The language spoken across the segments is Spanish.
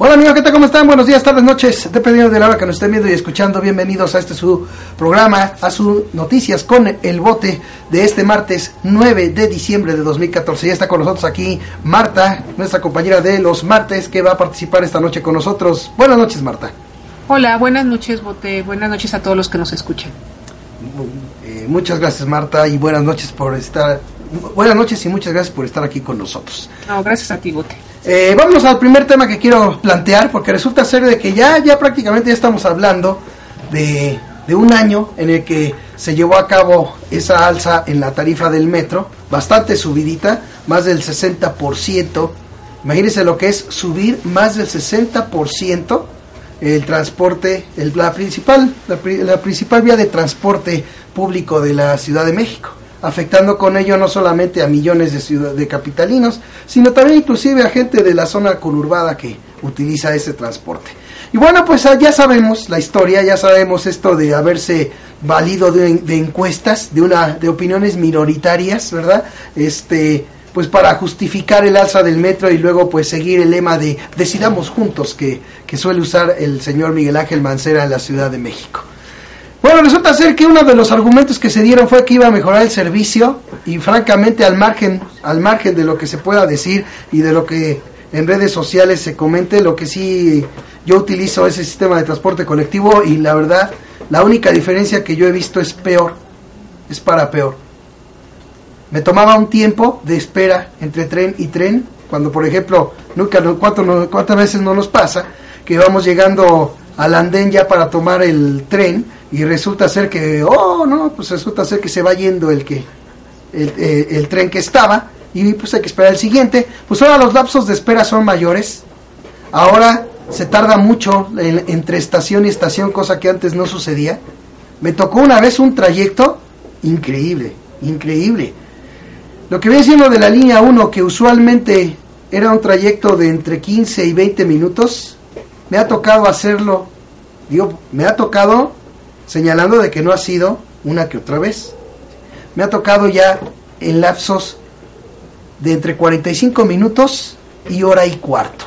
Hola amigos, ¿qué tal? ¿Cómo están? Buenos días, tardes, noches, dependiendo de la hora que nos estén viendo y escuchando. Bienvenidos a este su programa, a su Noticias con el Bote de este martes 9 de diciembre de 2014. Ya está con nosotros aquí Marta, nuestra compañera de los martes, que va a participar esta noche con nosotros. Buenas noches, Marta. Hola, buenas noches, Bote. Buenas noches a todos los que nos escuchan. Muchas gracias, Marta, y buenas noches por estar... Buenas noches y muchas gracias por estar aquí con nosotros. No, gracias a ti, Bote. Vámonos al primer tema que quiero plantear, porque resulta ser de que ya prácticamente ya estamos hablando de un año en el que se llevó a cabo esa alza en la tarifa del metro, bastante subidita, más del 60%. Imagínense lo que es subir más del 60% el transporte, la principal vía de transporte público de la Ciudad de México, afectando con ello no solamente a millones de capitalinos, sino también inclusive a gente de la zona conurbada que utiliza ese transporte. Y bueno, pues ya sabemos la historia, ya sabemos esto de haberse valido de encuestas, de opiniones minoritarias, ¿verdad? Pues para justificar el alza del metro y luego pues seguir el lema de decidamos juntos que suele usar el señor Miguel Ángel Mancera en la Ciudad de México. Bueno, resulta ser que uno de los argumentos que se dieron fue que iba a mejorar el servicio y francamente al margen de lo que se pueda decir y de lo que en redes sociales se comente, lo que sí yo utilizo ese sistema de transporte colectivo y la verdad, la única diferencia que yo he visto es para peor. Me tomaba un tiempo de espera entre tren y tren, cuando por ejemplo, cuántas veces no nos pasa que vamos llegando al andén ya para tomar el tren y resulta ser que, resulta ser que se va yendo el tren que estaba y pues hay que esperar el siguiente. Pues ahora los lapsos de espera son mayores, ahora se tarda mucho entre estación y estación, cosa que antes no sucedía. Me tocó una vez un trayecto increíble. Lo que viene siendo de la línea 1, que usualmente era un trayecto de entre 15 y 20 minutos, me ha tocado hacerlo, señalando de que no ha sido una que otra vez. Me ha tocado ya en lapsos de entre 45 minutos y hora y cuarto.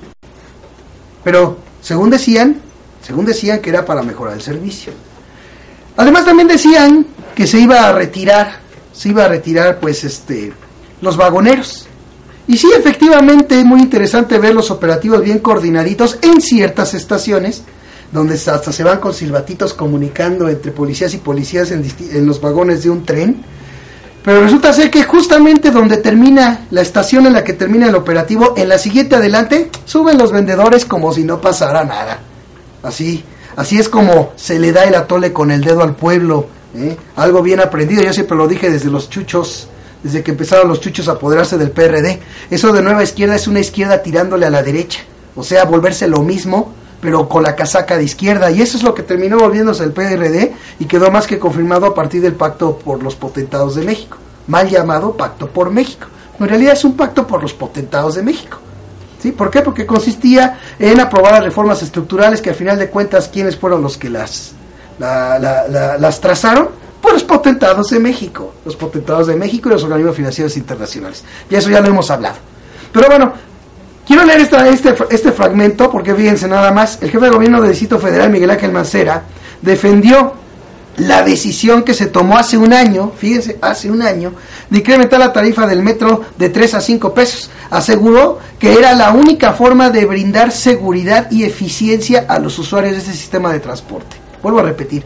Pero según decían que era para mejorar el servicio. Además también decían que se iba a retirar pues los vagoneros. Y sí, efectivamente, es muy interesante ver los operativos bien coordinaditos en ciertas estaciones, donde hasta se van con silbatitos comunicando entre policías y policías en los vagones de un tren. Pero resulta ser que justamente donde termina la estación en la que termina el operativo, en la siguiente adelante, suben los vendedores como si no pasara nada. Así es como se le da el atole con el dedo al pueblo, algo bien aprendido. Yo siempre lo dije desde los chuchos, desde que empezaron los chuchos a apoderarse del PRD. Eso de nueva izquierda es una izquierda tirándole a la derecha, o sea, volverse lo mismo, pero con la casaca de izquierda, y eso es lo que terminó volviéndose el PRD, y quedó más que confirmado a partir del Pacto por los Potentados de México, mal llamado Pacto por México. En realidad es un pacto por los potentados de México. ¿Sí? ¿Por qué? Porque consistía en aprobar las reformas estructurales que al final de cuentas, ¿quiénes fueron los que las trazaron? Pues los potentados de México, y los organismos financieros internacionales. Y eso ya lo hemos hablado. Pero bueno, quiero leer este fragmento porque fíjense nada más. El jefe de gobierno del Distrito Federal, Miguel Ángel Mancera, defendió la decisión que se tomó hace un año, de incrementar la tarifa del metro de 3 a 5 pesos. Aseguró que era la única forma de brindar seguridad y eficiencia a los usuarios de este sistema de transporte. Vuelvo a repetir.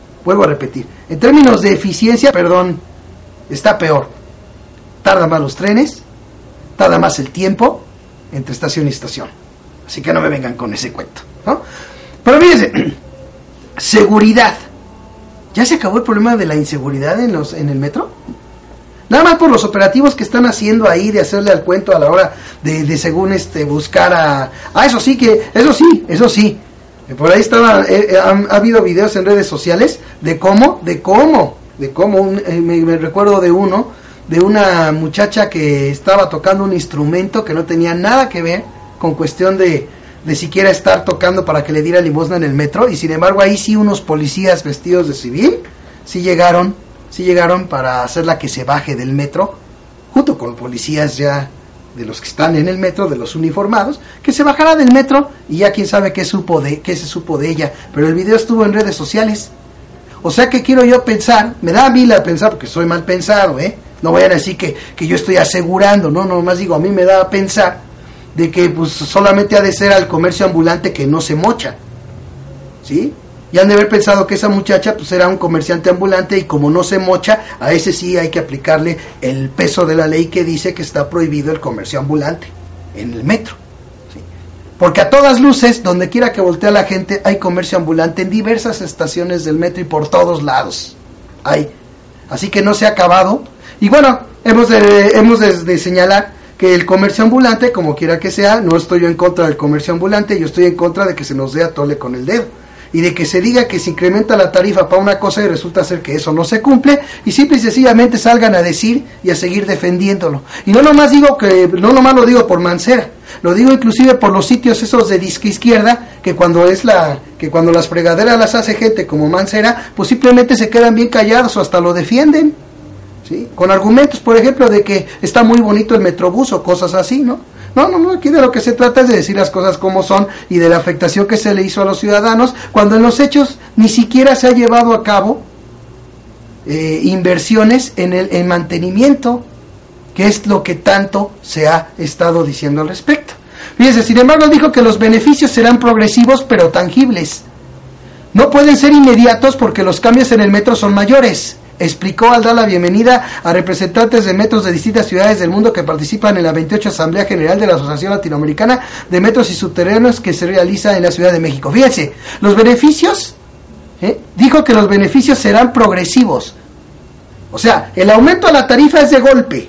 En términos de eficiencia, está peor. Tardan más los trenes, tarda más el tiempo entre estación y estación. Así que no me vengan con ese cuento, ¿no? Pero fíjense, seguridad. ¿Ya se acabó el problema de la inseguridad en el metro? Nada más por los operativos que están haciendo ahí de hacerle al cuento a la hora de según buscar a... Eso sí. Por ahí ha habido videos en redes sociales de cómo me recuerdo de una muchacha que estaba tocando un instrumento que no tenía nada que ver con cuestión de siquiera estar tocando para que le diera limosna en el metro, y sin embargo ahí sí unos policías vestidos de civil sí llegaron para hacerla que se baje del metro, junto con policías ya de los que están en el metro, de los uniformados, que se bajara del metro y ya quién sabe qué se supo de ella, pero el video estuvo en redes sociales. O sea que quiero yo pensar, me da a mí la pensar porque soy mal pensado, no vayan a decir que yo estoy asegurando, no, nomás digo, a mí me da a pensar de que pues solamente ha de ser al comercio ambulante que no se mocha, ¿sí? Y han de haber pensado que esa muchacha pues era un comerciante ambulante y como no se mocha, a ese sí hay que aplicarle el peso de la ley que dice que está prohibido el comercio ambulante en el metro, ¿sí? Porque a todas luces, donde quiera que voltea la gente, hay comercio ambulante en diversas estaciones del metro y por todos lados hay. Así que no se ha acabado. Y bueno, hemos de señalar que el comercio ambulante, como quiera que sea, no estoy yo en contra del comercio ambulante, yo estoy en contra de que se nos dé a tole con el dedo. Y de que se diga que se incrementa la tarifa para una cosa y resulta ser que eso no se cumple, y simple y sencillamente salgan a decir y a seguir defendiéndolo. Y no nomás lo digo por Mancera, lo digo inclusive por los sitios esos de disque izquierda, que cuando las fregaderas las hace gente como Mancera, pues simplemente se quedan bien callados o hasta lo defienden, ¿sí? Con argumentos, por ejemplo, de que está muy bonito el Metrobús o cosas así, ¿no? No, aquí de lo que se trata es de decir las cosas como son y de la afectación que se le hizo a los ciudadanos, cuando en los hechos ni siquiera se ha llevado a cabo inversiones en mantenimiento, que es lo que tanto se ha estado diciendo al respecto. Fíjense, sin embargo, dijo que los beneficios serán progresivos pero tangibles. No pueden ser inmediatos porque los cambios en el metro son mayores. Explicó al dar la bienvenida a representantes de metros de distintas ciudades del mundo que participan en la 28 Asamblea General de la Asociación Latinoamericana de Metros y Subterráneos que se realiza en la Ciudad de México. Fíjense, los beneficios, dijo que los beneficios serán progresivos. O sea, el aumento a la tarifa es de golpe.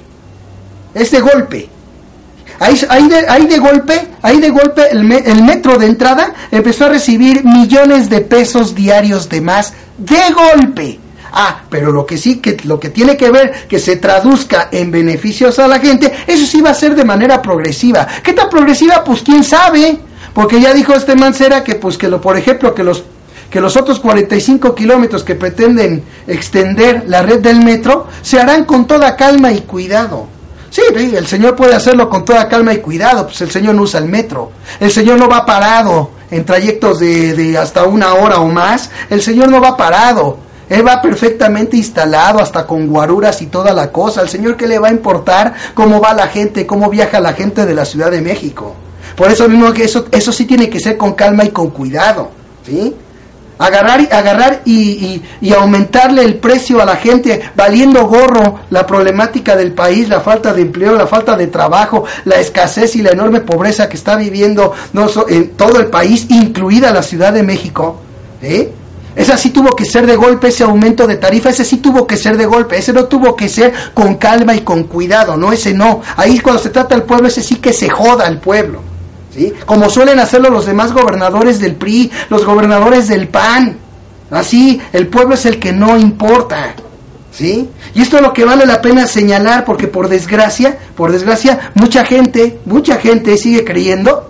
Ahí de golpe el metro de entrada empezó a recibir millones de pesos diarios de más de golpe. Pero lo que tiene que ver que se traduzca en beneficios a la gente, eso sí va a ser de manera progresiva. ¿Qué tan progresiva? Pues quién sabe, porque ya dijo Mancera que por ejemplo que los otros 45 kilómetros que pretenden extender la red del metro se harán con toda calma y cuidado. Sí, el señor puede hacerlo con toda calma y cuidado, pues el señor no usa el metro, el señor no va parado en trayectos de hasta 1 hora o más, el señor no va parado. Él va perfectamente instalado, hasta con guaruras y toda la cosa. Al señor, ¿qué le va a importar cómo va la gente, cómo viaja la gente de la Ciudad de México? Por eso mismo que eso sí tiene que ser con calma y con cuidado, ¿sí? Agarrar y aumentarle el precio a la gente, valiendo gorro la problemática del país, la falta de empleo, la falta de trabajo, la escasez y la enorme pobreza que está viviendo en todo el país, incluida la Ciudad de México, ¿sí? Ese sí tuvo que ser de golpe, ese aumento de tarifa, ese sí tuvo que ser de golpe, ese no tuvo que ser con calma y con cuidado, no, ese no. Ahí cuando se trata del pueblo, ese sí que se joda al pueblo, ¿sí? Como suelen hacerlo los demás gobernadores del PRI, los gobernadores del PAN, así, el pueblo es el que no importa, ¿sí? Y esto es lo que vale la pena señalar, porque por desgracia, mucha gente sigue creyendo,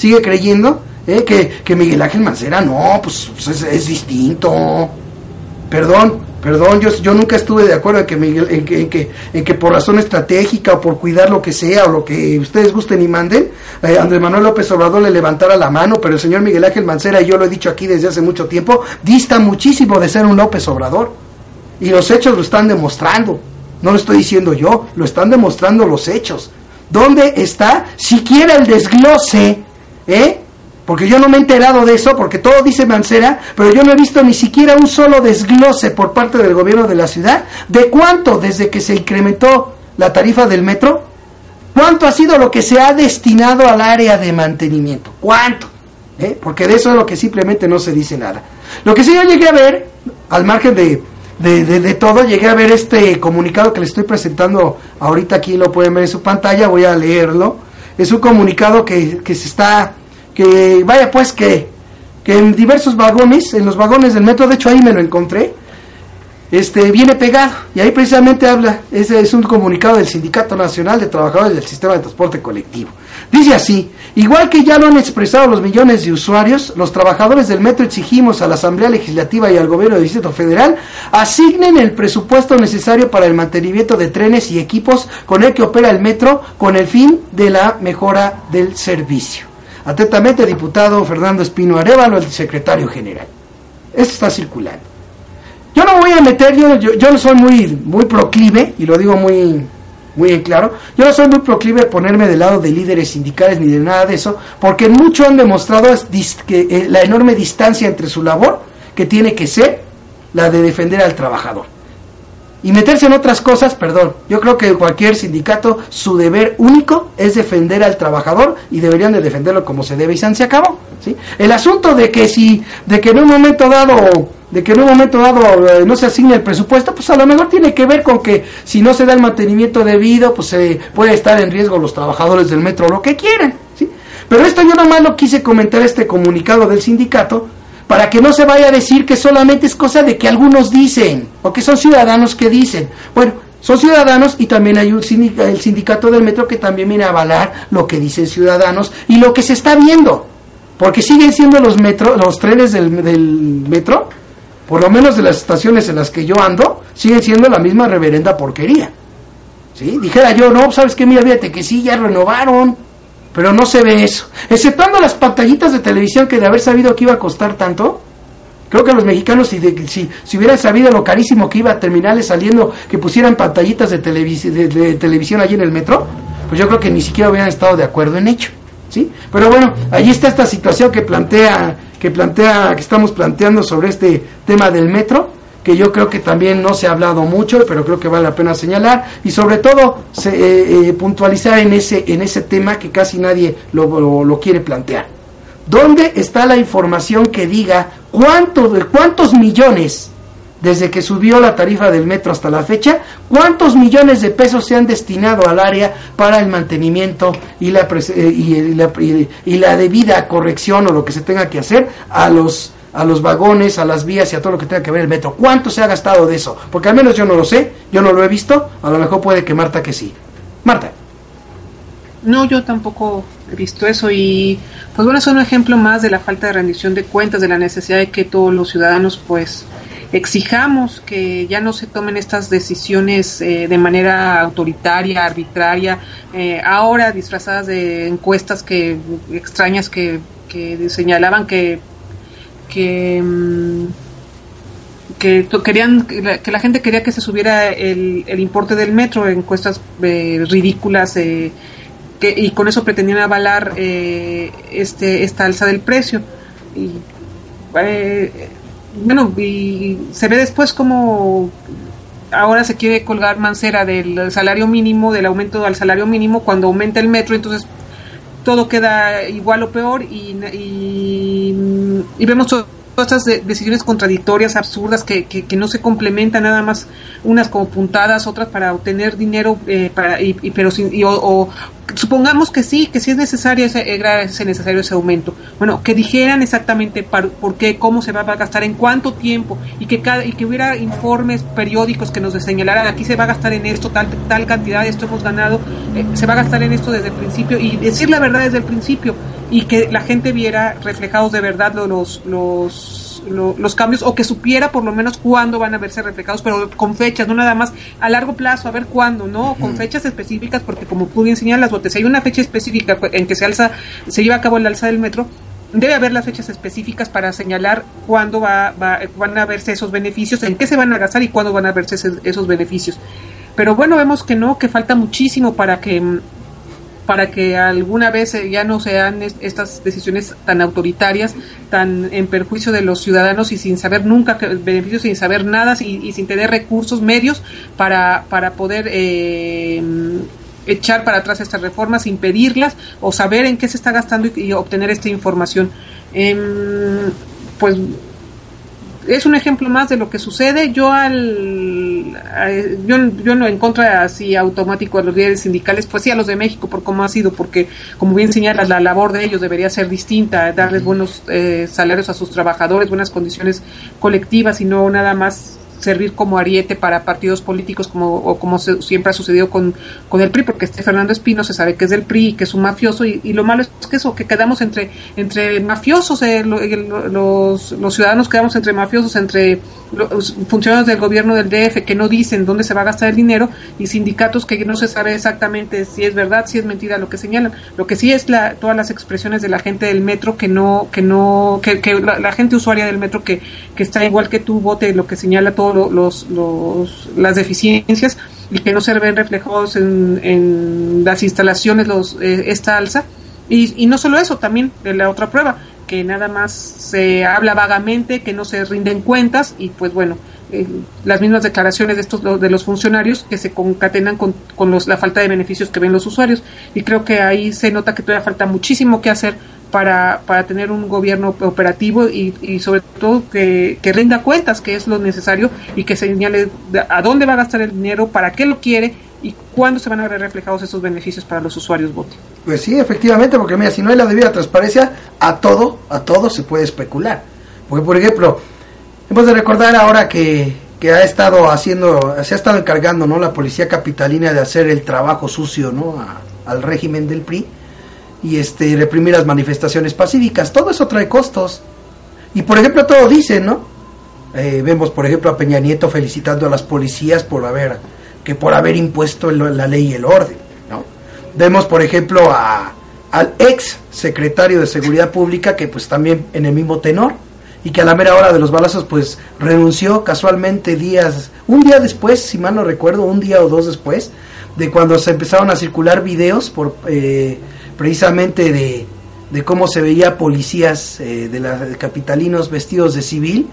que Miguel Ángel Mancera no, pues es distinto. Perdón, yo nunca estuve de acuerdo en que por razón estratégica o por cuidar lo que sea o lo que ustedes gusten y manden, Andrés Manuel López Obrador le levantara la mano, pero el señor Miguel Ángel Mancera, y yo lo he dicho aquí desde hace mucho tiempo, dista muchísimo de ser un López Obrador, y los hechos lo están demostrando. No lo estoy diciendo yo, lo están demostrando los hechos. ¿Dónde está siquiera el desglose, Porque yo no me he enterado de eso, porque todo dice Mancera, pero yo no he visto ni siquiera un solo desglose por parte del gobierno de la ciudad de cuánto, desde que se incrementó la tarifa del metro, cuánto ha sido lo que se ha destinado al área de mantenimiento. ¿Cuánto? Porque de eso es lo que simplemente no se dice nada. Lo que sí yo llegué a ver, al margen de todo, llegué a ver este comunicado que le estoy presentando ahorita, aquí lo pueden ver en su pantalla, voy a leerlo. Es un comunicado que en diversos vagones, en los vagones del metro, de hecho ahí me lo encontré, viene pegado, y ahí precisamente habla, ese es un comunicado del Sindicato Nacional de Trabajadores del Sistema de Transporte Colectivo. Dice así: igual que ya lo han expresado los millones de usuarios, los trabajadores del metro exigimos a la Asamblea Legislativa y al Gobierno del Distrito Federal asignen el presupuesto necesario para el mantenimiento de trenes y equipos con el que opera el metro con el fin de la mejora del servicio. Atentamente, diputado Fernando Espino Arévalo, el secretario general. Esto está circulando. Yo no voy a meter, yo no soy muy proclive, y lo digo muy en claro, yo no soy muy proclive a ponerme del lado de líderes sindicales ni de nada de eso, porque mucho han demostrado la enorme distancia entre su labor, que tiene que ser la de defender al trabajador. Y meterse en otras cosas, perdón, yo creo que cualquier sindicato, su deber único es defender al trabajador, y deberían de defenderlo como se debe, y se acabó, ¿sí? El asunto de que en un momento dado no se asigne el presupuesto, pues a lo mejor tiene que ver con que si no se da el mantenimiento debido, pues se puede estar en riesgo los trabajadores del metro, lo que quieran, ¿sí? Pero esto yo nomás lo quise comentar, este comunicado del sindicato, para que no se vaya a decir que solamente es cosa de que algunos dicen, o que son ciudadanos que dicen. Bueno, son ciudadanos, y también hay el sindicato del metro que también viene a avalar lo que dicen ciudadanos y lo que se está viendo, porque siguen siendo los trenes del metro, por lo menos de las estaciones en las que yo ando, siguen siendo la misma reverenda porquería, ¿sí? Dijera yo, no, ¿sabes qué? Mira, fíjate que sí, ya renovaron, pero no se ve eso, exceptuando las pantallitas de televisión, que de haber sabido que iba a costar tanto, creo que los mexicanos, si hubieran sabido lo carísimo que iba a terminarles saliendo que pusieran pantallitas de televisión allí en el metro, pues yo creo que ni siquiera hubieran estado de acuerdo en ello, ¿sí? Pero bueno, allí está esta situación que estamos planteando sobre este tema del metro, que yo creo que también no se ha hablado mucho, pero creo que vale la pena señalar, y sobre todo puntualizar en ese tema que casi nadie lo quiere plantear. ¿Dónde está la información que diga cuántos millones, desde que subió la tarifa del metro hasta la fecha, cuántos millones de pesos se han destinado al área para el mantenimiento y la debida corrección, o lo que se tenga que hacer a los vagones, a las vías y a todo lo que tenga que ver el metro? ¿Cuánto se ha gastado de eso? Porque al menos yo no lo sé, yo no lo he visto, a lo mejor puede que Marta que sí. Marta. No, yo tampoco he visto eso, y pues bueno, es un ejemplo más de la falta de rendición de cuentas, de la necesidad de que todos los ciudadanos pues exijamos que ya no se tomen estas decisiones de manera autoritaria, arbitraria, ahora disfrazadas de encuestas extrañas que señalaban que la gente quería que se subiera el importe del metro, encuestas ridículas, y con eso pretendían avalar esta alza del precio. Y y se ve después como ahora se quiere colgar Mancera del salario mínimo, del aumento al salario mínimo, cuando aumenta el metro, entonces todo queda igual o peor, y vemos todas estas decisiones contradictorias, absurdas, que no se complementan, nada más unas como puntadas, otras para obtener dinero, supongamos que sí es necesario ese aumento. Bueno, que dijeran exactamente por qué, cómo se va a gastar, en cuánto tiempo, y que hubiera informes periódicos que nos señalaran: aquí se va a gastar en esto, tal cantidad, esto hemos ganado, se va a gastar en esto desde el principio, y decir la verdad desde el principio, y que la gente viera reflejados de verdad los cambios, o que supiera por lo menos cuándo van a verse reflejados, pero con fechas, no nada más a largo plazo, a ver cuándo, no, con fechas específicas, porque como tú bien señalas, si hay una fecha específica en que se lleva a cabo el alza del metro, debe haber las fechas específicas para señalar cuándo van a verse esos beneficios, en qué se van a gastar y cuándo van a verse esos beneficios. Pero bueno, vemos que no, que falta muchísimo para que alguna vez ya no sean estas decisiones tan autoritarias, tan en perjuicio de los ciudadanos, y sin saber nunca beneficios, sin saber nada, y sin tener recursos, medios para poder echar para atrás estas reformas, impedirlas, o saber en qué se está gastando y obtener esta información. Pues es un ejemplo más de lo que sucede. Yo no en contra así automático a los líderes sindicales, pues sí a los de México, por cómo ha sido, porque como bien señalas, la labor de ellos debería ser distinta, darles buenos salarios a sus trabajadores, buenas condiciones colectivas, y no nada más servir como ariete para partidos políticos como siempre ha sucedido con el PRI, porque Fernando Espino se sabe que es del PRI y que es un mafioso, y lo malo es que eso, que quedamos entre mafiosos, los ciudadanos quedamos entre mafiosos, entre los funcionarios del gobierno del DF que no dicen dónde se va a gastar el dinero, y sindicatos que no se sabe exactamente si es verdad, si es mentira lo que señalan. Lo que sí es todas las expresiones de la gente del metro que la gente usuaria del metro que está igual que tú, vote lo que señala todos las deficiencias, y que no se ven reflejados en las instalaciones esta alza. Y no solo eso, también de la otra prueba, que nada más se habla vagamente, que no se rinden cuentas, y pues bueno, las mismas declaraciones de los funcionarios que se concatenan con la falta de beneficios que ven los usuarios. Y creo que ahí se nota que todavía falta muchísimo que hacer para tener un gobierno operativo y sobre todo que rinda cuentas, que es lo necesario, y que señale a dónde va a gastar el dinero, para qué lo quiere y cuándo se van a ver reflejados esos beneficios para los usuarios, Bote. Pues sí, efectivamente, porque mira, si no hay la debida transparencia, a todo se puede especular. Porque, por ejemplo, hemos de recordar ahora que se ha estado encargando, ¿no?, la policía capitalina de hacer el trabajo sucio, ¿no?, al régimen del PRI, y reprimir las manifestaciones pacíficas. Todo eso trae costos. Y por ejemplo, todo dicen, ¿no? Vemos por ejemplo a Peña Nieto felicitando a las policías por haber impuesto la ley y el orden, ¿no? Vemos por ejemplo al ex secretario de Seguridad Pública, que pues también en el mismo tenor, y que a la mera hora de los balazos pues renunció casualmente un día después, si mal no recuerdo, un día o dos después de cuando se empezaron a circular videos precisamente de cómo se veía policías de capitalinos vestidos de civil,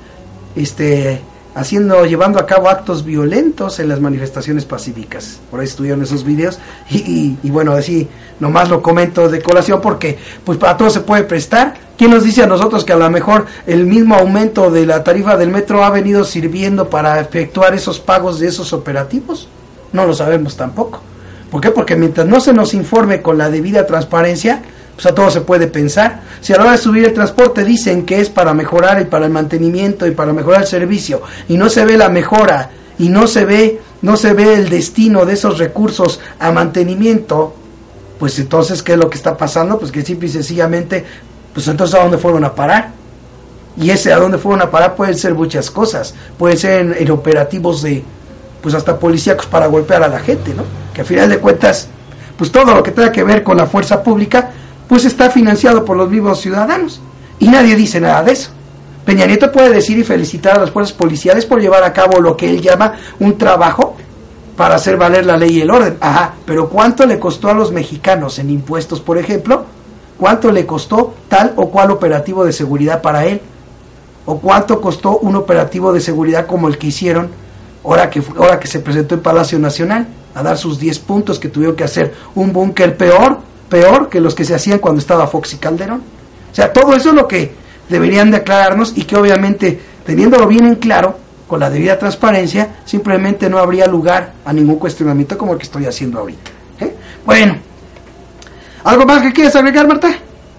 llevando a cabo actos violentos en las manifestaciones pacíficas. Por ahí estuvieron esos videos y bueno, así nomás lo comento de colación porque pues para todo se puede prestar. ¿Quién nos dice a nosotros que a lo mejor el mismo aumento de la tarifa del metro ha venido sirviendo para efectuar esos pagos de esos operativos? No lo sabemos tampoco. ¿Por qué? Porque mientras no se nos informe con la debida transparencia, pues a todo se puede pensar. Si a la hora de subir el transporte dicen que es para mejorar y para el mantenimiento y para mejorar el servicio, y no se ve la mejora, y no se ve el destino de esos recursos a mantenimiento, pues entonces, ¿qué es lo que está pasando? Pues que simple y sencillamente, pues entonces ¿a dónde fueron a parar? Y ese a dónde fueron a parar pueden ser muchas cosas. Pueden ser en operativos pues hasta policíacos para golpear a la gente, ¿no? Que a final de cuentas, pues todo lo que tenga que ver con la fuerza pública, pues está financiado por los mismos ciudadanos, y nadie dice nada de eso. Peña Nieto puede decir y felicitar a las fuerzas policiales por llevar a cabo lo que él llama un trabajo para hacer valer la ley y el orden. Ajá, pero ¿cuánto le costó a los mexicanos en impuestos, por ejemplo? ¿Cuánto le costó tal o cual operativo de seguridad para él? ¿O cuánto costó un operativo de seguridad como el que hicieron ahora que se presentó en Palacio Nacional a dar sus 10 puntos, que tuvieron que hacer un búnker peor que los que se hacían cuando estaba Fox y Calderón? O sea, todo eso es lo que deberían de aclararnos, y que obviamente, teniéndolo bien en claro, con la debida transparencia, simplemente no habría lugar a ningún cuestionamiento como el que estoy haciendo ahorita. Bueno, ¿algo más que quieres agregar, Marta?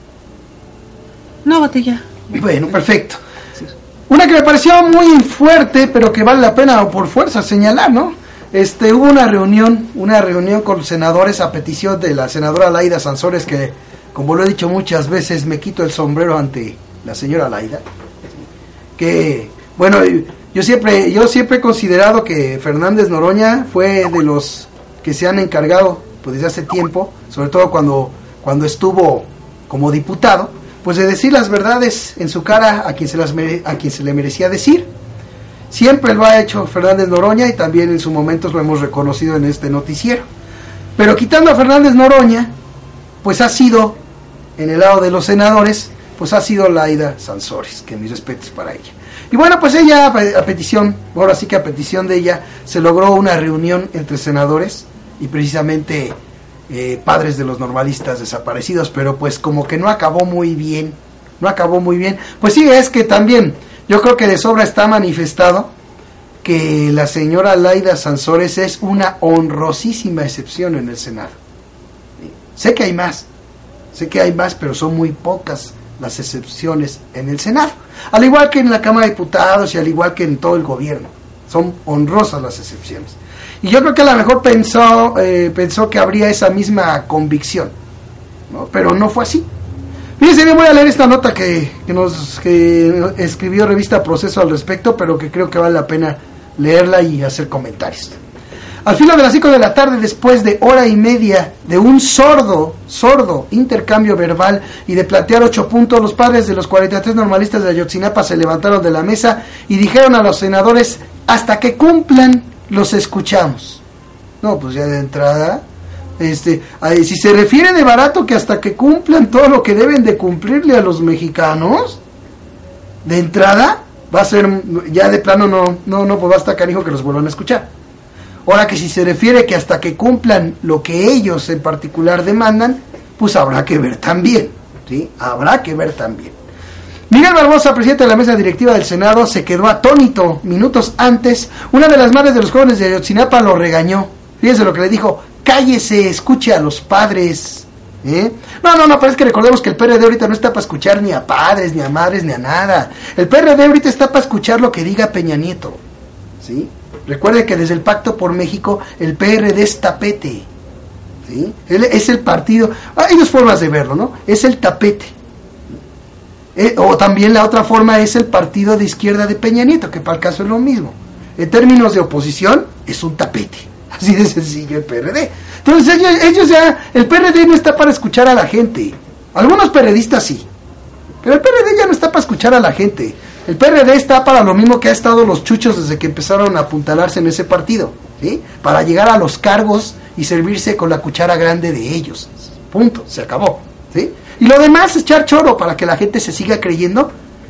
No, Botella. Bueno, perfecto. Una que me pareció muy fuerte, pero que vale la pena por fuerza señalar, ¿no? Hubo una reunión con los senadores a petición de la senadora Laida Sansores, que, como lo he dicho muchas veces, me quito el sombrero ante la señora Laida. Que, bueno, yo siempre he considerado que Fernández Noroña fue de los que se han encargado, pues desde hace tiempo, sobre todo cuando estuvo como diputado, pues de decir las verdades en su cara a quien se le merecía decir. Siempre lo ha hecho Fernández Noroña, y también en su momento lo hemos reconocido en este noticiero. Pero quitando a Fernández Noroña, pues ha sido, en el lado de los senadores, pues ha sido Laida Sansores, que mis respetos para ella. Y bueno, pues ella, a petición de ella, se logró una reunión entre senadores y precisamente padres de los normalistas desaparecidos, pero pues como que no acabó muy bien. Pues sí, es que también yo creo que de sobra está manifestado que la señora Laida Sansores es una honrosísima excepción en el Senado. Sé que hay más, pero son muy pocas las excepciones en el Senado, al igual que en la Cámara de Diputados y al igual que en todo el gobierno. son honrosas las excepciones. Y yo creo que a lo mejor pensó que habría esa misma convicción, ¿no? Pero no fue así. Fíjense bien, voy a leer esta nota que escribió Revista Proceso al respecto, pero que creo que vale la pena leerla y hacer comentarios. Al filo de las 5 de la tarde, después de hora y media de un sordo intercambio verbal y de plantear 8 puntos, los padres de los 43 normalistas de Ayotzinapa se levantaron de la mesa y dijeron a los senadores: hasta que cumplan, los escuchamos. No, pues ya de entrada, si se refiere de barato que hasta que cumplan todo lo que deben de cumplirle a los mexicanos, de entrada va a ser, ya de plano no, pues va a estar canijo que los vuelvan a escuchar. Ahora que si se refiere que hasta que cumplan lo que ellos en particular demandan, pues habrá que ver también, ¿sí? Habrá que ver también. Miguel Barbosa, presidente de la mesa directiva del Senado, se quedó atónito. Minutos antes, una de las madres de los jóvenes de Ayotzinapa lo regañó. Fíjense lo que le dijo: cállese, escuche a los padres. No, pero es que recordemos que el PRD ahorita no está para escuchar ni a padres, ni a madres, ni a nada. El PRD ahorita está para escuchar lo que diga Peña Nieto, ¿sí? Recuerde que desde el Pacto por México el PRD es tapete, ¿sí? Es el partido. Hay dos formas de verlo, ¿no? Es el tapete. O también la otra forma es el partido de izquierda de Peña Nieto, que para el caso es lo mismo. En términos de oposición, es un tapete. Así de sencillo el PRD. Entonces ellos ya, el PRD no está para escuchar a la gente. Algunos periodistas sí, pero el PRD ya no está para escuchar a la gente. El PRD está para lo mismo que ha estado los chuchos desde que empezaron a apuntalarse en ese partido, ¿sí? Para llegar a los cargos y servirse con la cuchara grande de ellos. Punto, se acabó, ¿sí? Y lo demás es echar choro para que la gente se siga creyendo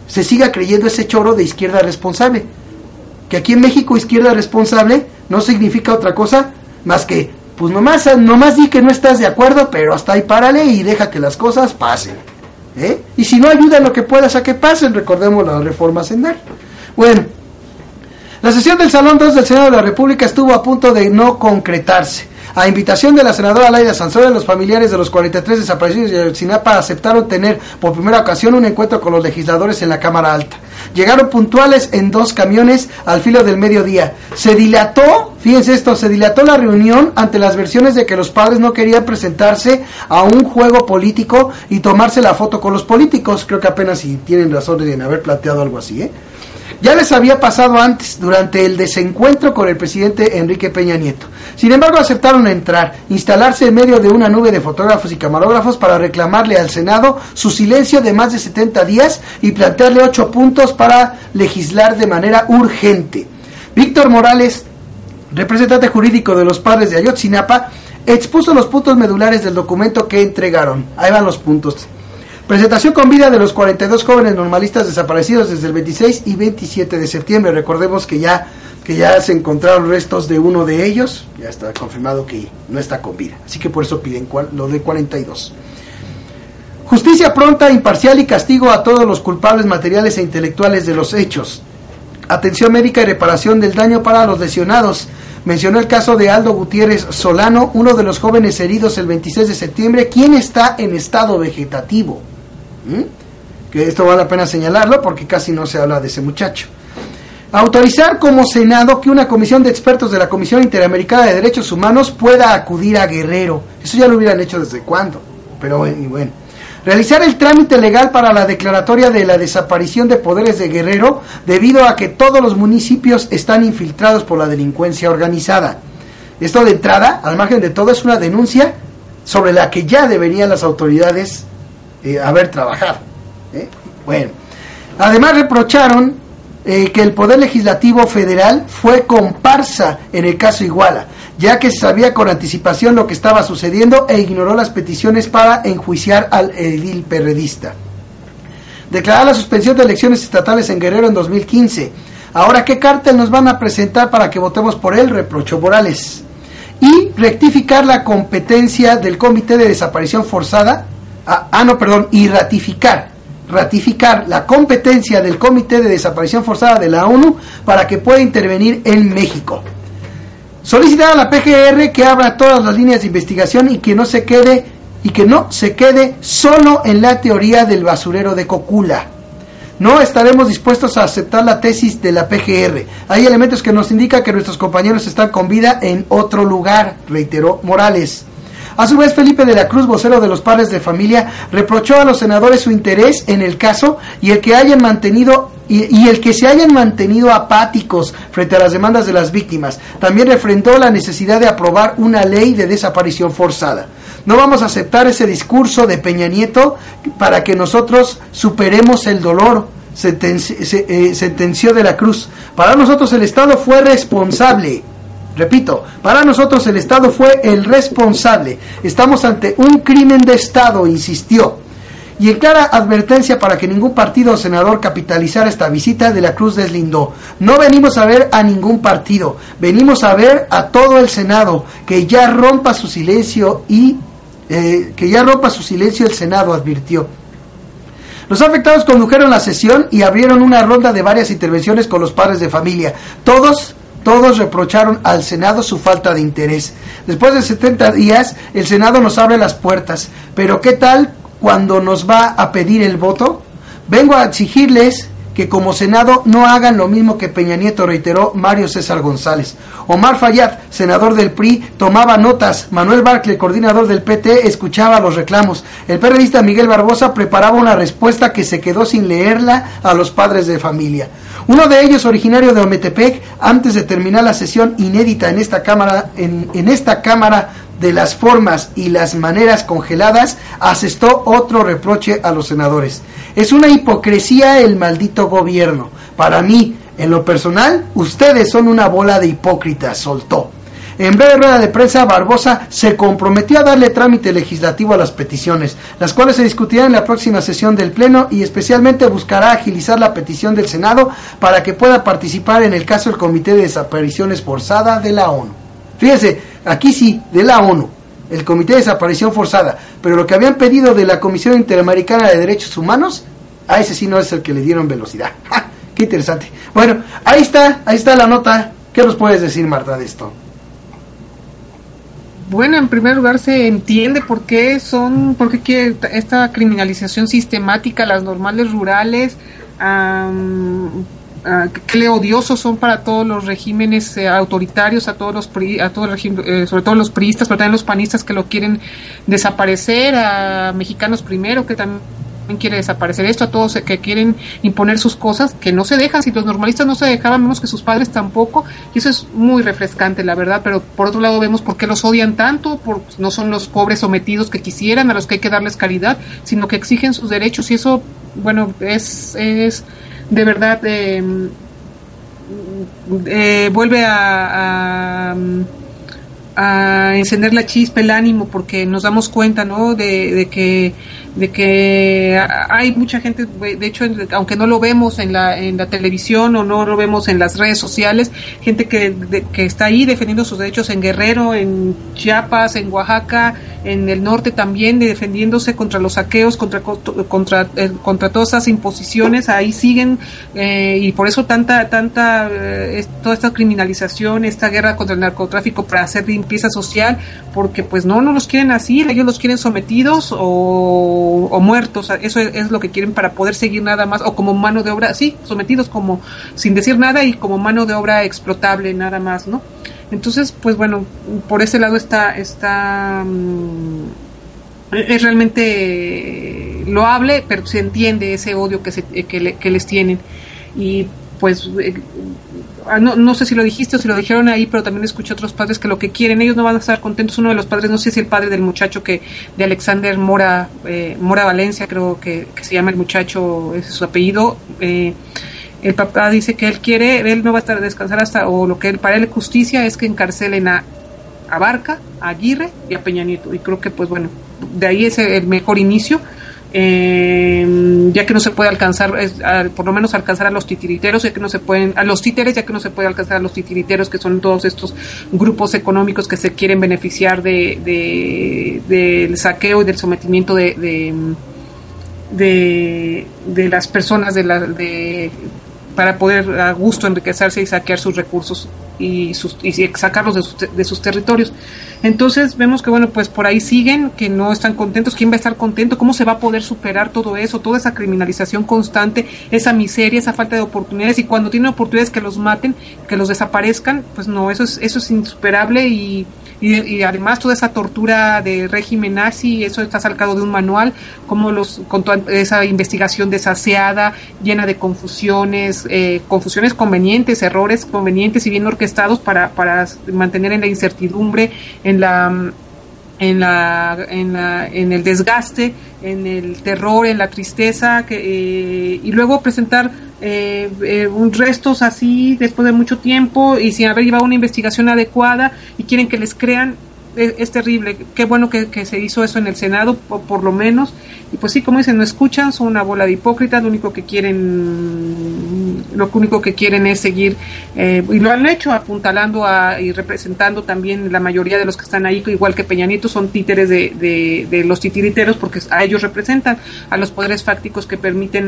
ese choro de izquierda responsable. Que aquí en México izquierda responsable no significa otra cosa más que, pues nomás di que no estás de acuerdo, pero hasta ahí párale y deja que las cosas pasen. Y si no, ayuda en lo que puedas a que pasen. Recordemos las reformas en NAR. Bueno, la sesión del Salón 2 del Senado de la República estuvo a punto de no concretarse. A invitación de la senadora Laida Sansores, los familiares de los 43 desaparecidos de Ayotzinapa aceptaron tener por primera ocasión un encuentro con los legisladores en la Cámara Alta. Llegaron puntuales en 2 camiones al filo del mediodía. Se dilató la reunión ante las versiones de que los padres no querían presentarse a un juego político y tomarse la foto con los políticos. Creo que apenas si tienen razón de haber planteado algo así, Ya les había pasado antes, durante el desencuentro con el presidente Enrique Peña Nieto. Sin embargo, aceptaron entrar, instalarse en medio de una nube de fotógrafos y camarógrafos para reclamarle al Senado su silencio de más de 70 días y plantearle 8 puntos para legislar de manera urgente. Víctor Morales, representante jurídico de los padres de Ayotzinapa, expuso los puntos medulares del documento que entregaron. Ahí van los puntos. Presentación con vida de los 42 jóvenes normalistas desaparecidos desde el 26 y 27 de septiembre. Recordemos que ya se encontraron restos de uno de ellos. Ya está confirmado que no está con vida. Así que por eso piden lo de 42. Justicia pronta, imparcial y castigo a todos los culpables materiales e intelectuales de los hechos. Atención médica y reparación del daño para los lesionados. Mencionó el caso de Aldo Gutiérrez Solano, uno de los jóvenes heridos el 26 de septiembre, quien está en estado vegetativo. Que esto vale la pena señalarlo porque casi no se habla de ese muchacho. Autorizar como Senado que una comisión de expertos de la Comisión Interamericana de Derechos Humanos pueda acudir a Guerrero. Eso ya lo hubieran hecho desde cuándo, pero bueno. Realizar el trámite legal para la declaratoria de la desaparición de poderes de Guerrero debido a que todos los municipios están infiltrados por la delincuencia organizada. Esto de entrada, al margen de todo, es una denuncia sobre la que ya deberían las autoridades haber trabajado. Bueno, además reprocharon que el Poder Legislativo Federal fue comparsa en el caso Iguala, ya que se sabía con anticipación lo que estaba sucediendo e ignoró las peticiones para enjuiciar al edil perredista. Declarar la suspensión de elecciones estatales en Guerrero en 2015. Ahora, ¿qué cártel nos van a presentar para que votemos por él?, reprochó Morales. Y rectificar la competencia del Comité de Desaparición Forzada, y ratificar la competencia del Comité de Desaparición Forzada de la ONU para que pueda intervenir en México. Solicitar a la PGR que abra todas las líneas de investigación y que no se quede solo en la teoría del basurero de Cocula. No estaremos dispuestos a aceptar la tesis de la PGR. Hay elementos que nos indican que nuestros compañeros están con vida en otro lugar, reiteró Morales. A su vez, Felipe de la Cruz, vocero de los padres de familia, reprochó a los senadores su interés en el caso y el que se hayan mantenido apáticos frente a las demandas de las víctimas. También refrendó la necesidad de aprobar una ley de desaparición forzada. No vamos a aceptar ese discurso de Peña para que nosotros superemos el dolor, sentenció de la Cruz. Para nosotros el Estado fue responsable. Repito, para nosotros el Estado fue el responsable. Estamos ante un crimen de Estado, insistió. Y en clara advertencia para que ningún partido o senador capitalizara esta visita, de la Cruz deslindó: no venimos a ver a ningún partido, venimos a ver a todo el Senado, que ya rompa su silencio el Senado, advirtió. Los afectados condujeron la sesión y abrieron una ronda de varias intervenciones con los padres de familia. Todos reprocharon al Senado su falta de interés. Después de 70 días, el Senado nos abre las puertas. Pero ¿qué tal cuando nos va a pedir el voto? Vengo a exigirles que como Senado no hagan lo mismo que Peña Nieto, reiteró Mario César González. Omar Fayad, senador del PRI, tomaba notas. Manuel Barclay, coordinador del PT, escuchaba los reclamos. El periodista Miguel Barbosa preparaba una respuesta que se quedó sin leerla a los padres de familia. Uno de ellos, originario de Ometepec, antes de terminar la sesión inédita en esta cámara de las formas y las maneras congeladas, asestó otro reproche a los senadores. Es una hipocresía el maldito gobierno. Para mí, en lo personal, ustedes son una bola de hipócritas, soltó. En breve rueda de prensa, Barbosa se comprometió a darle trámite legislativo a las peticiones, las cuales se discutirán en la próxima sesión del Pleno, y especialmente buscará agilizar la petición del Senado para que pueda participar en el caso del Comité de Desapariciones Forzada de la ONU. Fíjense, aquí sí, de la ONU, el Comité de Desaparición Forzada, pero lo que habían pedido de la Comisión Interamericana de Derechos Humanos, a ese sí no es el que le dieron velocidad. ¡Ja! ¡Qué interesante! Bueno, ahí está la nota. ¿Qué nos puedes decir, Marta, de esto? Bueno, en primer lugar se entiende por qué quiere esta criminalización sistemática a las normales rurales, que odiosos son para todos los regímenes autoritarios, a todos los sobre todo los priistas, pero también los panistas que lo quieren desaparecer, a Mexicanos Primero, que también quiere desaparecer esto, a todos que quieren imponer sus cosas, que no se dejan. Si los normalistas no se dejaban, vemos que sus padres tampoco, y eso es muy refrescante, la verdad. Pero por otro lado vemos por qué los odian tanto, no son los pobres sometidos que quisieran, a los que hay que darles caridad, sino que exigen sus derechos, y eso, bueno, es de verdad vuelve a encender la chispa, el ánimo, porque nos damos cuenta, ¿no?, de que hay mucha gente, de hecho, aunque no lo vemos en la televisión o no lo vemos en las redes sociales, gente que está ahí defendiendo sus derechos en Guerrero, en Chiapas, en Oaxaca, en el norte también, defendiéndose contra los saqueos, contra todas esas imposiciones. Ahí siguen, y por eso toda esta criminalización, esta guerra contra el narcotráfico para hacer limpieza social, porque pues no los quieren así, ellos los quieren sometidos o muertos. Eso es lo que quieren para poder seguir nada más, o como mano de obra, sí, sometidos como sin decir nada y como mano de obra explotable nada más, ¿no? Entonces, pues bueno, por ese lado está es realmente loable, pero se entiende ese odio que les tienen. Y pues no sé si lo dijiste o si lo dijeron ahí, pero también escuché otros padres que lo que quieren, ellos no van a estar contentos. Uno de los padres, no sé si el padre del muchacho de Alexander Mora Valencia, creo que se llama el muchacho, ese es su apellido. El papá dice que él no va a estar a descansar o lo que para él justicia es que encarcelen a Barca, a Aguirre y a Peña Nieto. Y creo que, pues bueno, de ahí es el mejor inicio, ya que no se puede alcanzar, por lo menos alcanzar a los titiriteros, ya que no se pueden, a los títeres, ya que no se puede alcanzar a los titiriteros, que son todos estos grupos económicos que se quieren beneficiar del saqueo y del sometimiento de las personas para poder a gusto enriquecerse y saquear sus recursos. y sacarlos de sus territorios. Entonces vemos que bueno, pues por ahí siguen, que no están contentos. ¿Quién va a estar contento? ¿Cómo se va a poder superar todo eso, toda esa criminalización constante, esa miseria, esa falta de oportunidades? Y cuando tienen oportunidades, que los maten, que los desaparezcan, pues no, eso es insuperable. Y además toda esa tortura de régimen nazi, eso está sacado de un manual, como con toda esa investigación desaseada, llena de confusiones convenientes, errores convenientes y bien orquestados para mantener en la incertidumbre, en el desgaste, en el terror, en la tristeza, y luego presentar restos así después de mucho tiempo y sin haber llevado una investigación adecuada, y quieren que les crean. Es terrible. Qué bueno que se hizo eso en el Senado, por lo menos. Y pues sí, como dicen, no escuchan, son una bola de hipócritas. Lo único que quieren es seguir, y lo han hecho, apuntalando y representando también la mayoría de los que están ahí, igual que Peña Nieto, son títeres de los titiriteros, porque a ellos representan a los poderes fácticos que permiten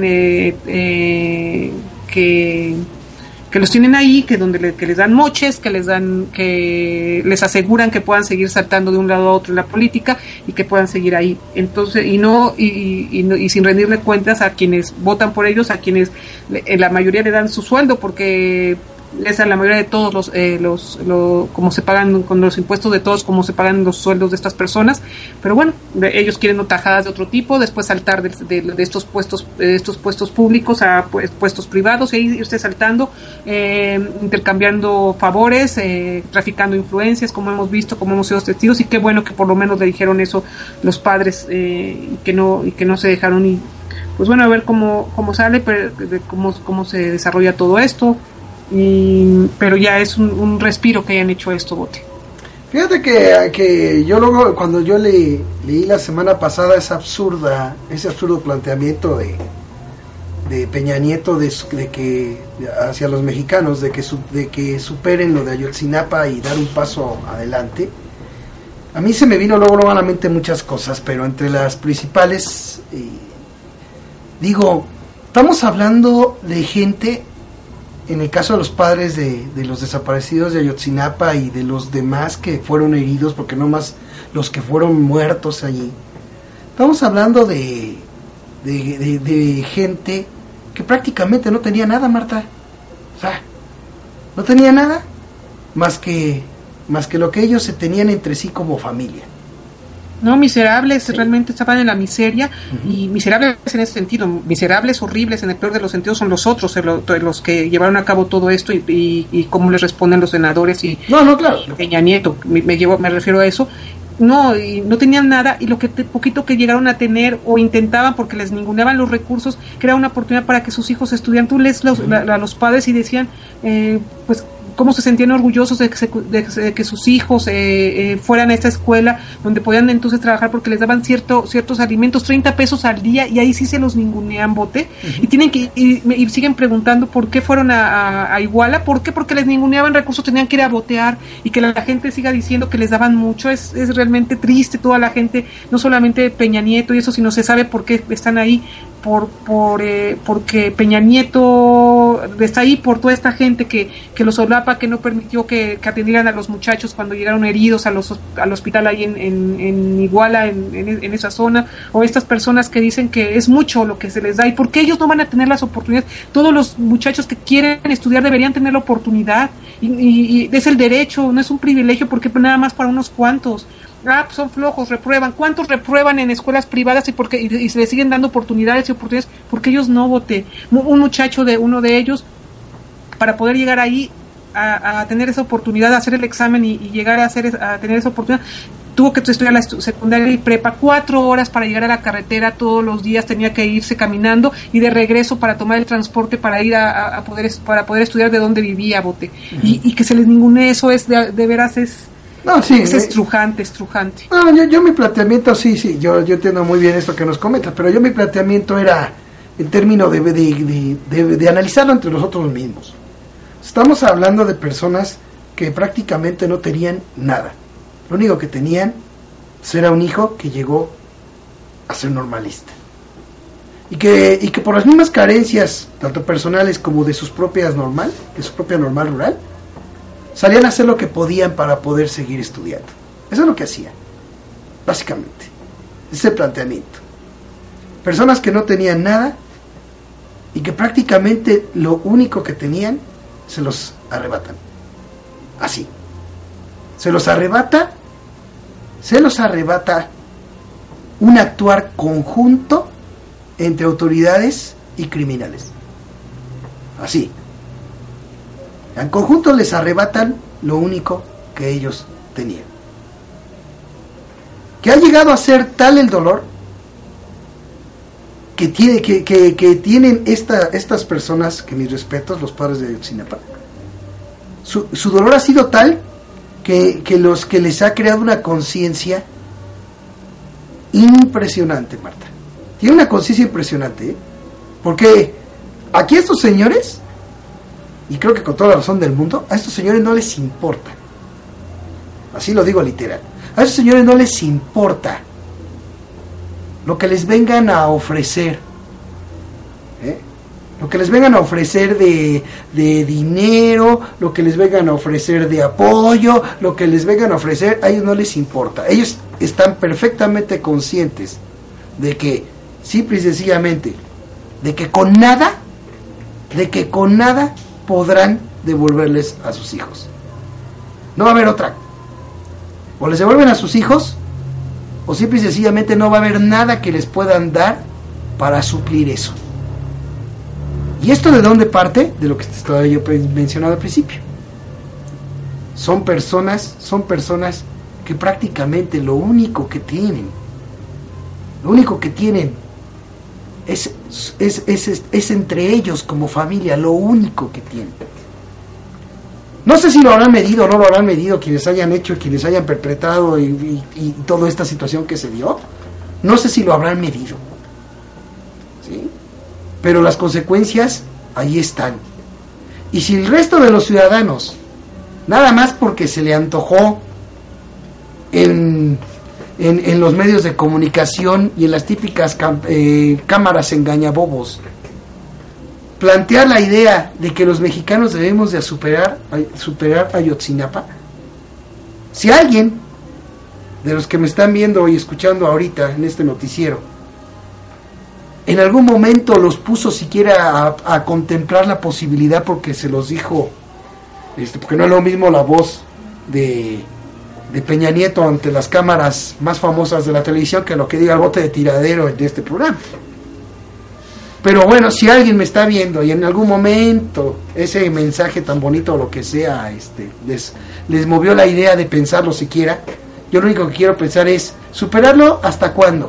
que los tienen ahí, que les dan moches, que les aseguran que puedan seguir saltando de un lado a otro en la política y que puedan seguir ahí. Entonces, y sin rendirle cuentas a quienes votan por ellos, a quienes la mayoría le dan su sueldo, porque es a la mayoría de todos como se pagan con los impuestos de todos, como se pagan los sueldos de estas personas. Pero bueno, ellos quieren tajadas de otro tipo, después saltar de estos puestos públicos a puestos privados, e irse saltando, intercambiando favores, traficando influencias, como hemos visto, como hemos sido testigos. Y qué bueno que por lo menos le dijeron eso los padres, y que no se dejaron. Y pues bueno, a ver cómo sale, cómo se desarrolla todo esto. Pero ya es un respiro que hayan hecho esto, Bote. Fíjate que yo luego, cuando yo leí la semana pasada ese absurdo planteamiento de Peña Nieto de que hacia los mexicanos, de que superen lo de Ayotzinapa y dar un paso adelante, a mí se me vino luego a la mente muchas cosas, pero entre las principales, estamos hablando de gente. En el caso de los padres de los desaparecidos de Ayotzinapa y de los demás que fueron heridos, porque no más los que fueron muertos allí, estamos hablando de gente que prácticamente no tenía nada, Marta. O sea, no tenía nada más que lo que ellos se tenían entre sí como familia. No, miserables, sí. Realmente estaban en la miseria. Uh-huh. Y miserables en ese sentido, miserables, horribles, en el peor de los sentidos son los otros, los que llevaron a cabo todo esto, y cómo les responden los senadores y claro. Peña Nieto, me refiero a eso. No, y no tenían nada, y lo que poquito que llegaron a tener o intentaban, porque les ninguneaban los recursos, que era una oportunidad para que sus hijos estudiaran. Tú lees a los padres y decían, pues cómo se sentían orgullosos de que sus hijos fueran a esta escuela donde podían entonces trabajar, porque les daban ciertos alimentos, 30 pesos al día, y ahí sí se los ningunean, Bote. Uh-huh. Y tienen y siguen preguntando por qué fueron a Iguala. ¿Por qué? Porque les ninguneaban recursos, tenían que ir a votear, y que la gente siga diciendo que les daban mucho. Es realmente triste. Toda la gente, no solamente Peña Nieto y eso, sino se sabe por qué están ahí, porque Peña Nieto está ahí por toda esta gente que los solapa, que no permitió que atendieran a los muchachos cuando llegaron heridos al hospital ahí en Iguala, en esa zona, o estas personas que dicen que es mucho lo que se les da, y por qué ellos no van a tener las oportunidades. Todos los muchachos que quieren estudiar deberían tener la oportunidad, y es el derecho, no es un privilegio, porque nada más para unos cuantos. Pues son flojos, reprueban. ¿Cuántos reprueban en escuelas privadas y se les siguen dando oportunidades? Porque ellos no, Bote. Un muchacho de uno de ellos, para poder llegar ahí a tener esa oportunidad de hacer el examen y llegar a tener esa oportunidad, tuvo que estudiar la secundaria y prepa 4 horas para llegar a la carretera todos los días. Tenía que irse caminando y de regreso para tomar el transporte para ir para poder estudiar de donde vivía, Bote. Uh-huh. Y que se les ningunee eso es de veras es estrujante. No, yo mi planteamiento, sí, yo entiendo muy bien esto que nos comentas, pero mi planteamiento era en términos de analizarlo entre nosotros mismos. Estamos hablando de personas que prácticamente no tenían nada. Lo único que tenían era un hijo que llegó a ser normalista. Y que por las mismas carencias, tanto personales como de su propia normal rural, salían a hacer lo que podían para poder seguir estudiando. Eso es lo que hacían, básicamente. Ese es el planteamiento. Personas que no tenían nada y que prácticamente lo único que tenían se los arrebatan. Así. Se los arrebata un actuar conjunto entre autoridades y criminales. Así. En conjunto les arrebatan lo único que ellos tenían. Que ha llegado a ser tal el dolor que tienen estas personas, que mis respetos, los padres de Ayotzinapa. Su dolor ha sido tal que les ha creado una conciencia impresionante, Marta. Tiene una conciencia impresionante, ¿eh? Porque aquí estos señores, y creo que con toda la razón del mundo, a estos señores no les importa. Así lo digo literal. A estos señores no les importa lo que les vengan a ofrecer, ¿eh? Lo que les vengan a ofrecer de dinero, lo que les vengan a ofrecer de apoyo, lo que les vengan a ofrecer, a ellos no les importa. Ellos están perfectamente conscientes de que, simple y sencillamente, de que con nada podrán devolverles a sus hijos. No va a haber otra. O les devuelven a sus hijos, o simple y sencillamente no va a haber nada que les puedan dar para suplir eso. ¿Y esto de dónde parte? De lo que estaba yo mencionando al principio. Son personas que prácticamente lo único que tienen es entre ellos como familia, lo único que tienen. No sé si lo habrán medido o no lo habrán medido quienes hayan hecho, quienes hayan perpetrado y toda esta situación que se dio. No sé si lo habrán medido, ¿sí? Pero las consecuencias ahí están. Y si el resto de los ciudadanos, nada más porque se le antojó en los medios de comunicación y en las típicas cámaras engañabobos, plantear la idea de que los mexicanos debemos de superar Ayotzinapa, si alguien de los que me están viendo y escuchando ahorita en este noticiero en algún momento los puso siquiera a contemplar la posibilidad, porque se los dijo, porque no es lo mismo la voz de Peña Nieto ante las cámaras más famosas de la televisión que lo que diga el bote de tiradero de este programa. Pero bueno, si alguien me está viendo y en algún momento ese mensaje tan bonito o lo que sea les movió la idea de pensarlo siquiera, yo lo único que quiero pensar es, ¿superarlo hasta cuándo?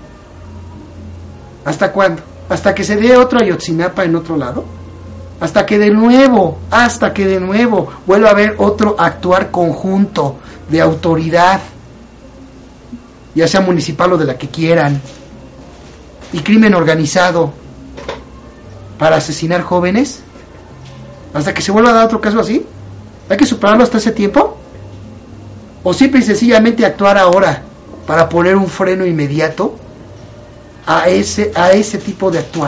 ¿Hasta cuándo? ¿Hasta que se dé otro Ayotzinapa en otro lado? Hasta que de nuevo vuelva a haber otro actuar conjunto de autoridad, ya sea municipal o de la que quieran, y crimen organizado para asesinar jóvenes, hasta que se vuelva a dar otro caso así. ¿Hay que superarlo hasta ese tiempo? ¿O simple y sencillamente actuar ahora para poner un freno inmediato a ese tipo de actuar?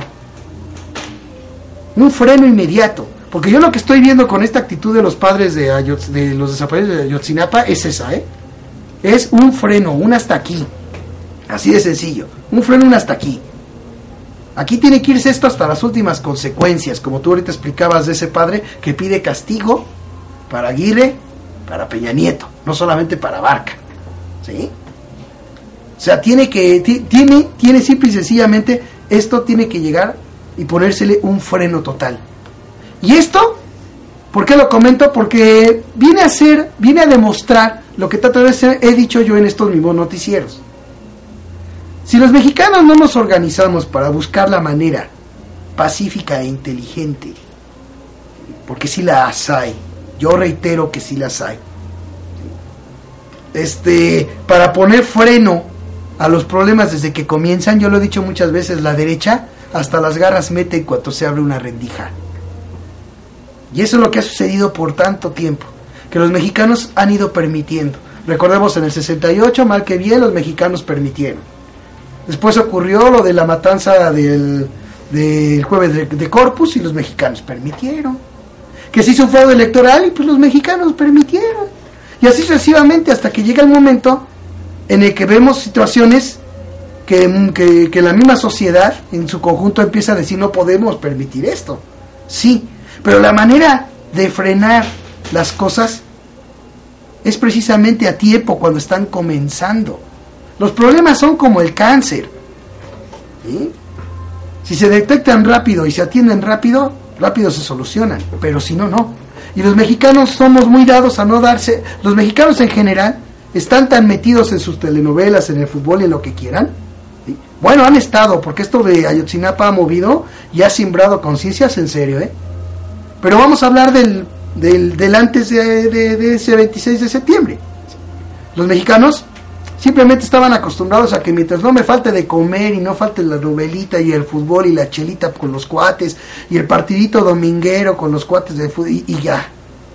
Un freno inmediato. Porque yo lo que estoy viendo con esta actitud de los padres de los desaparecidos de Ayotzinapa es esa, es un freno, un hasta aquí. Así de sencillo. Un freno, un hasta aquí. Aquí tiene que irse esto hasta las últimas consecuencias, como tú ahorita explicabas de ese padre que pide castigo para Aguirre, para Peña Nieto, no solamente para Barca, ¿sí? O sea, tiene simple y sencillamente, esto tiene que llegar y ponérsele un freno total. Y esto, ¿por qué lo comento? Porque viene a demostrar lo que tantas veces he dicho yo en estos mismos noticieros. Si los mexicanos no nos organizamos para buscar la manera pacífica e inteligente, porque sí las hay, yo reitero que sí las hay, para poner freno a los problemas desde que comienzan, yo lo he dicho muchas veces, la derecha hasta las garras mete en cuanto se abre una rendija. Y eso es lo que ha sucedido por tanto tiempo, que los mexicanos han ido permitiendo. Recordemos, en el 68, mal que bien, los mexicanos permitieron. Después ocurrió lo de la matanza del jueves de Corpus y los mexicanos permitieron. que se hizo un fraude electoral y pues los mexicanos permitieron. Y así sucesivamente hasta que llega el momento en el que vemos situaciones que la misma sociedad en su conjunto empieza a decir no podemos permitir esto. Sí, pero la manera de frenar las cosas es precisamente a tiempo, cuando están comenzando. Los problemas son como el cáncer, ¿sí? Si se detectan rápido y se atienden rápido, rápido se solucionan, pero si no, no. Y los mexicanos somos muy dados a no darse. Los mexicanos en general están tan metidos en sus telenovelas, en el fútbol y en lo que quieran, ¿sí? Bueno, han estado, porque esto de Ayotzinapa ha movido y ha sembrado conciencias en serio, ¿eh? Pero vamos a hablar del antes de ese 26 de septiembre. Los mexicanos simplemente estaban acostumbrados a que mientras no me falte de comer y no falte la novelita y el fútbol y la chelita con los cuates y el partidito dominguero con los cuates de fútbol y ya.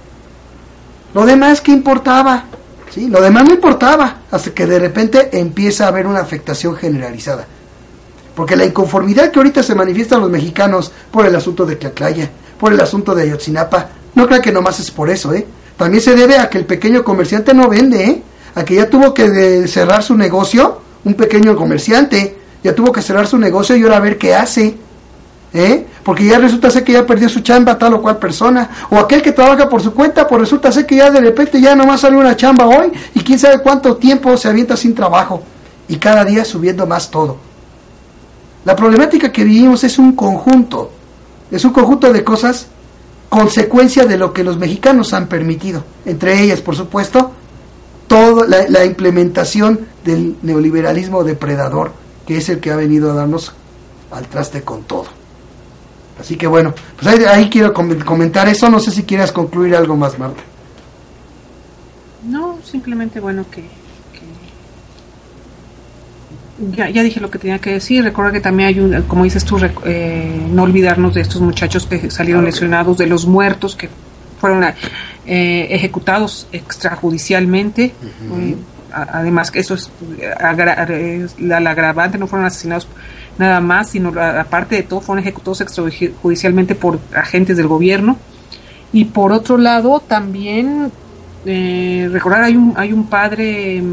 Lo demás, ¿qué importaba? ¿Sí? Lo demás no importaba, hasta que de repente empieza a haber una afectación generalizada. Porque la inconformidad que ahorita se manifiesta a los mexicanos por el asunto de Tlatlaya, por el asunto de Ayotzinapa, no crean que nomás es por eso, ¿eh? También se debe a que el pequeño comerciante no vende, ¿eh? A que ya tuvo que cerrar su negocio, un pequeño comerciante, ya tuvo que cerrar su negocio y ahora a ver qué hace, ¿eh? Porque ya resulta ser que ya perdió su chamba tal o cual persona, o aquel que trabaja por su cuenta, pues resulta ser que ya de repente ya nomás salió una chamba hoy y quién sabe cuánto tiempo se avienta sin trabajo, y cada día subiendo más todo. La problemática que vivimos es un conjunto de cosas, consecuencia de lo que los mexicanos han permitido, entre ellas, por supuesto, toda la implementación del neoliberalismo depredador, que es el que ha venido a darnos al traste con todo. Así que bueno, pues ahí quiero comentar eso. No sé si quieras concluir algo más, Marta. No, simplemente bueno que ya dije lo que tenía que decir. Recuerda que también hay como dices tú, no olvidarnos de estos muchachos que salieron lesionados, de los muertos que fueron ejecutados extrajudicialmente. Además que eso es la agravante, no fueron asesinados nada más, sino aparte de todo fueron ejecutados extrajudicialmente por agentes del gobierno. Y por otro lado también recordar hay un padre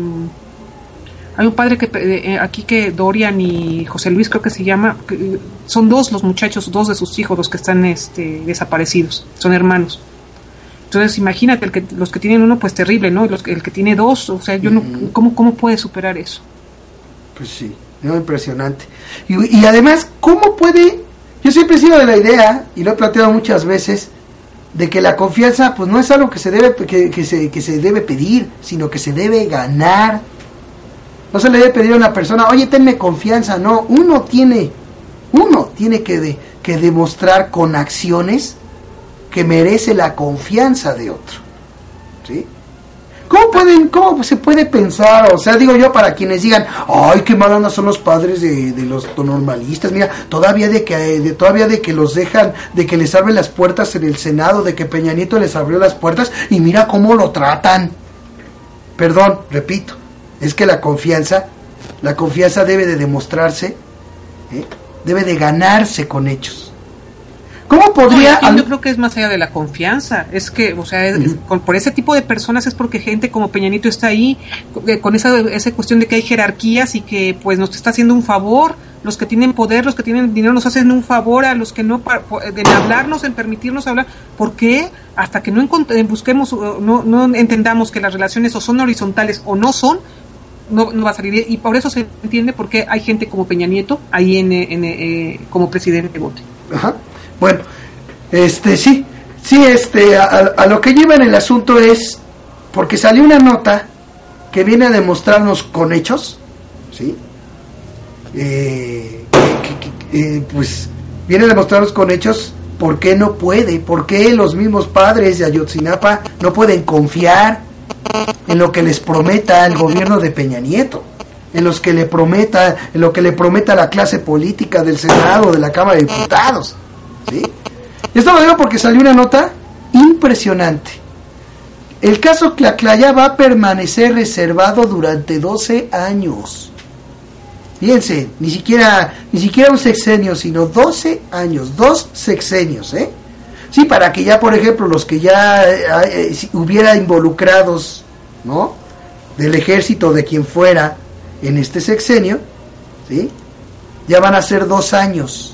que aquí, que Dorian y José Luis creo que se llama, son dos los muchachos, dos de sus hijos los que están desaparecidos, son hermanos. Entonces imagínate, los que tienen uno, pues terrible, ¿no? El que tiene dos, o sea, yo no, ¿cómo puede superar eso? Pues sí, no, impresionante. Y además, ¿cómo puede? Yo siempre he sido de la idea, y lo he planteado muchas veces, de que la confianza, pues no es algo que se debe que se debe pedir, sino que se debe ganar. No se le debe pedir a una persona, oye, tenme confianza, no. Uno tiene que demostrar con acciones que merece la confianza de otro, ¿sí? ¿Cómo se puede pensar? O sea, digo yo, para quienes digan, ay, qué mala onda son los padres de los normalistas, mira, todavía de que los dejan, de que les abren las puertas en el Senado, de que Peña Nieto les abrió las puertas, y mira cómo lo tratan. Perdón, repito, es que la confianza debe de demostrarse, debe de ganarse con hechos. ¿Cómo podría...? Yo creo que es más allá de la confianza, es que, o sea, por ese tipo de personas es porque gente como Peña Nieto está ahí, con esa cuestión de que hay jerarquías y que pues nos está haciendo un favor. Los que tienen poder, los que tienen dinero nos hacen un favor a los que no, en hablarnos, en permitirnos hablar. ¿Por qué? Hasta que no busquemos, no entendamos que las relaciones o son horizontales o no son, no va a salir. Y por eso se entiende por qué hay gente como Peña Nieto ahí como presidente de bote. Ajá. Bueno, sí, a lo que lleva en el asunto es porque salió una nota que viene a demostrarnos con hechos, ¿sí? Pues viene a demostrarnos con hechos por qué los mismos padres de Ayotzinapa no pueden confiar en lo que les prometa el gobierno de Peña Nieto, en lo que le prometa la clase política del Senado, de la Cámara de Diputados, ¿sí? Esto lo digo porque salió una nota impresionante. El caso Tlatlaya va a permanecer reservado durante 12 años. Fíjense, ni siquiera un sexenio, sino 12 años, 2 sexenios, Sí, para que ya, por ejemplo, los que ya si hubiera involucrados, ¿no?, del ejército, de quien fuera, en este sexenio, ¿sí?, ya van a ser 2 años.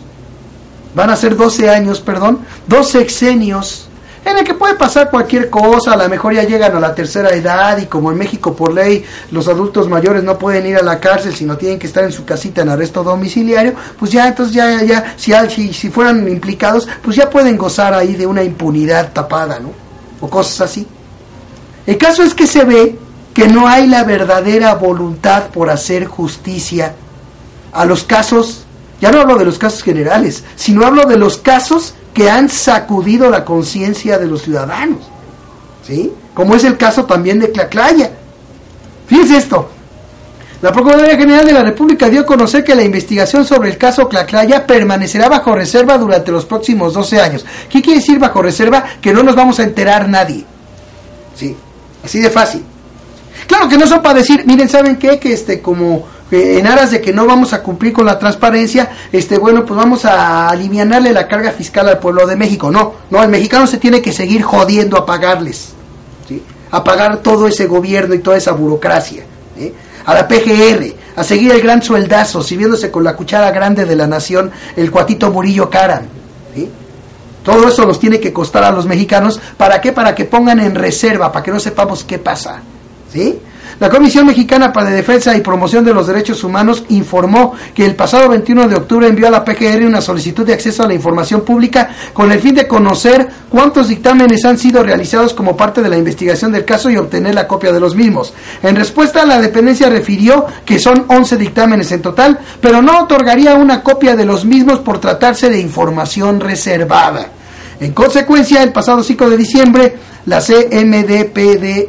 Van a ser 12 años, perdón, 2 sexenios, en el que puede pasar cualquier cosa. A lo mejor ya llegan a la tercera edad y como en México por ley los adultos mayores no pueden ir a la cárcel, sino tienen que estar en su casita en arresto domiciliario, pues ya, entonces ya si fueran implicados, pues ya pueden gozar ahí de una impunidad tapada, ¿no? O cosas así. El caso es que se ve que no hay la verdadera voluntad por hacer justicia a los casos. Ya no hablo de los casos generales, sino hablo de los casos que han sacudido la conciencia de los ciudadanos, ¿sí? Como es el caso también de Tlatlaya. Fíjense esto. La Procuraduría General de la República dio a conocer que la investigación sobre el caso Tlatlaya permanecerá bajo reserva durante los próximos 12 años. ¿Qué quiere decir bajo reserva? Que no nos vamos a enterar nadie. Sí, así de fácil. Claro que no son para decir, miren, ¿saben qué? Que como en aras de que no vamos a cumplir con la transparencia, bueno, pues vamos a alivianarle la carga fiscal al pueblo de México. No, el mexicano se tiene que seguir jodiendo a pagarles, ¿sí?, a pagar todo ese gobierno y toda esa burocracia, ¿sí?, a la PGR, a seguir el gran sueldazo, sirviéndose con la cuchara grande de la nación el cuatito Murillo Karam, ¿sí? Todo eso nos tiene que costar a los mexicanos. ¿Para qué? Para que pongan en reserva, para que no sepamos qué pasa, ¿sí? La Comisión Mexicana para la Defensa y Promoción de los Derechos Humanos informó que el pasado 21 de octubre envió a la PGR una solicitud de acceso a la información pública con el fin de conocer cuántos dictámenes han sido realizados como parte de la investigación del caso y obtener la copia de los mismos. En respuesta, la dependencia refirió que son 11 dictámenes en total, pero no otorgaría una copia de los mismos por tratarse de información reservada. En consecuencia, el pasado 5 de diciembre, la CMDPDH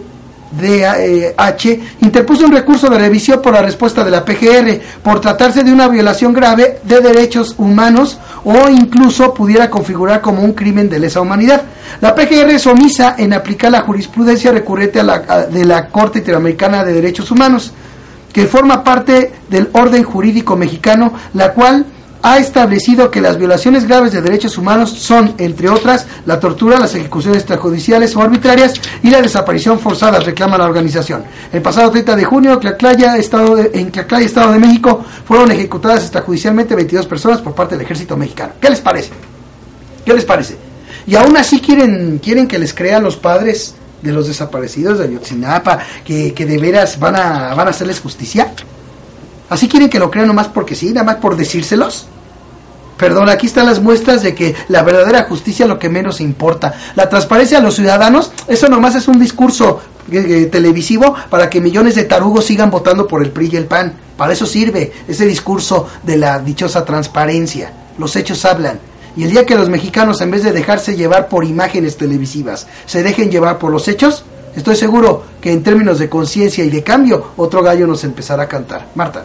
interpuso un recurso de revisión por la respuesta de la PGR por tratarse de una violación grave de derechos humanos o incluso pudiera configurar como un crimen de lesa humanidad. La PGR es omisa en aplicar la jurisprudencia recurrente de la Corte Interamericana de Derechos Humanos, que forma parte del orden jurídico mexicano, la cual ha establecido que las violaciones graves de derechos humanos son, entre otras, la tortura, las ejecuciones extrajudiciales o arbitrarias y la desaparición forzada, reclama la organización. El pasado 30 de junio, en Tlatlaya, Estado de México, fueron ejecutadas extrajudicialmente 22 personas por parte del ejército mexicano. ¿Qué les parece? ¿Qué les parece? Y aún así quieren que les crean los padres de los desaparecidos de Ayotzinapa, que de veras van a hacerles justicia. ¿Así quieren que lo crean nomás porque sí, nada más por decírselos? Perdón, aquí están las muestras de que la verdadera justicia es lo que menos importa. La transparencia a los ciudadanos, eso nomás es un discurso televisivo para que millones de tarugos sigan votando por el PRI y el PAN. Para eso sirve ese discurso de la dichosa transparencia. Los hechos hablan. Y el día que los mexicanos, en vez de dejarse llevar por imágenes televisivas, se dejen llevar por los hechos, estoy seguro que en términos de conciencia y de cambio, otro gallo nos empezará a cantar. Marta.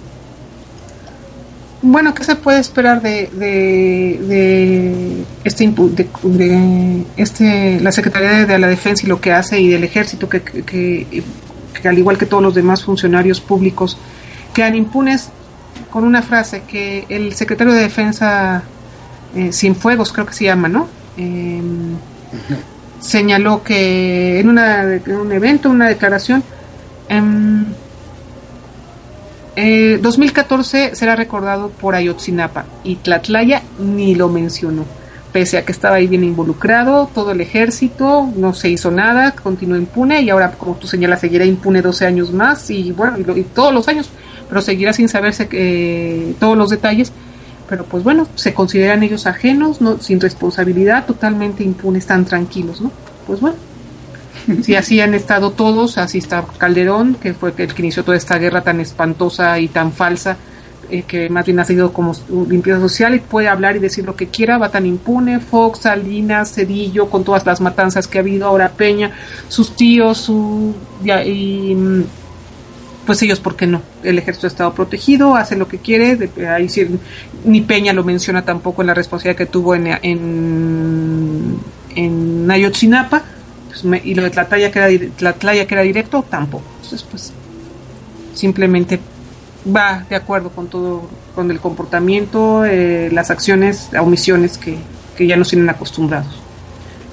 Bueno, ¿qué se puede esperar de la Secretaría de la Defensa y lo que hace, y del Ejército, que al igual que todos los demás funcionarios públicos quedan impunes? Con una frase que el secretario de Defensa, Cienfuegos creo que se llama, ¿no? Señaló que en un evento, una declaración, 2014 será recordado por Ayotzinapa, y Tlatlaya ni lo mencionó, pese a que estaba ahí bien involucrado todo el ejército. No se hizo nada, continuó impune, y ahora, como tú señalas, seguirá impune 12 años más, y bueno, y todos los años, pero seguirá sin saberse todos los detalles. Pero pues bueno, se consideran ellos ajenos, ¿no?, sin responsabilidad, totalmente impunes, tan tranquilos, ¿no? Pues bueno, si así han estado todos, así está Calderón, que fue el que inició toda esta guerra tan espantosa y tan falsa, que más bien ha sido como limpieza social, y puede hablar y decir lo que quiera, va tan impune. Fox, Salinas, Cedillo, con todas las matanzas que ha habido, ahora Peña, sus tíos, pues ellos, ¿por qué no? El ejército ha estado protegido, hace lo que quiere. Ahí sí, ni Peña lo menciona tampoco en la responsabilidad que tuvo en Ayotzinapa. Pues, y lo de Tlatlaya que era directo, tampoco. Entonces, pues, simplemente va de acuerdo con todo, con el comportamiento, las acciones, omisiones que ya nos tienen acostumbrados.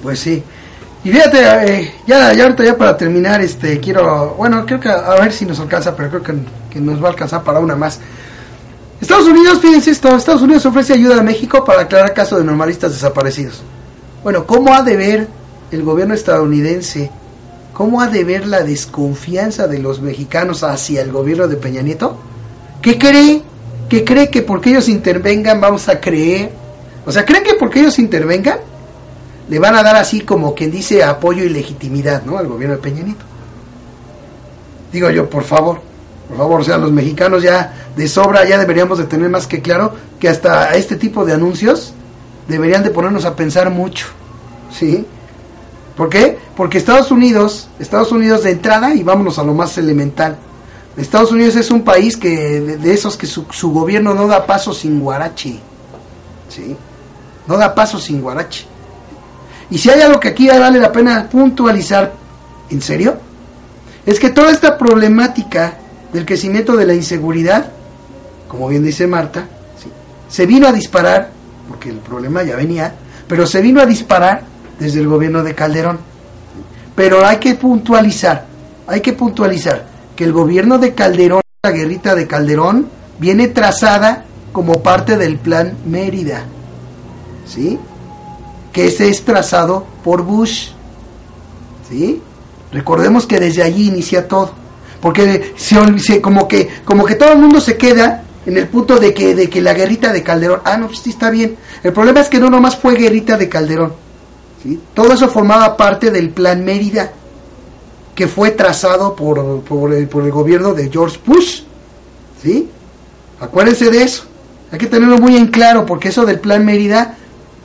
Pues sí. Y fíjate, ya ahorita ya para terminar, creo que a ver si nos alcanza, pero creo que nos va a alcanzar para una más. Estados Unidos, fíjense esto, Estados Unidos ofrece ayuda a México para aclarar caso de normalistas desaparecidos. Bueno, ¿cómo ha de ver el gobierno estadounidense? ¿Cómo ha de ver la desconfianza de los mexicanos hacia el gobierno de Peña Nieto? ¿Qué cree? ¿Que cree que porque ellos intervengan vamos a creer? O sea, ¿creen que porque ellos intervengan le van a dar así como quien dice apoyo y legitimidad, ¿no?, al gobierno de Peña Nieto? Digo yo, por favor, o sea, los mexicanos ya de sobra ya deberíamos de tener más que claro que hasta este tipo de anuncios deberían de ponernos a pensar mucho, ¿sí? ¿Por qué? Porque Estados Unidos de entrada, y vámonos a lo más elemental, Estados Unidos es un país que de esos que su gobierno no da paso sin guarache, ¿sí? No da paso sin guarache. Y si hay algo que aquí vale la pena puntualizar, ¿en serio? Es que toda esta problemática del crecimiento de la inseguridad, como bien dice Marta, ¿sí?, se vino a disparar, porque el problema ya venía, pero se vino a disparar desde el gobierno de Calderón. Pero hay que puntualizar que el gobierno de Calderón, la guerrita de Calderón, viene trazada como parte del Plan Mérida, ¿sí?, que ese es trazado por Bush, ¿sí? Recordemos que desde allí inicia todo, porque como que todo el mundo se queda en el punto de que la guerrita de Calderón, no, pues sí está bien. El problema es que no nomás fue guerrita de Calderón, ¿sí? Todo eso formaba parte del Plan Mérida, que fue trazado por el gobierno de George Bush, ¿sí? Acuérdense de eso, hay que tenerlo muy en claro, porque eso del Plan Mérida,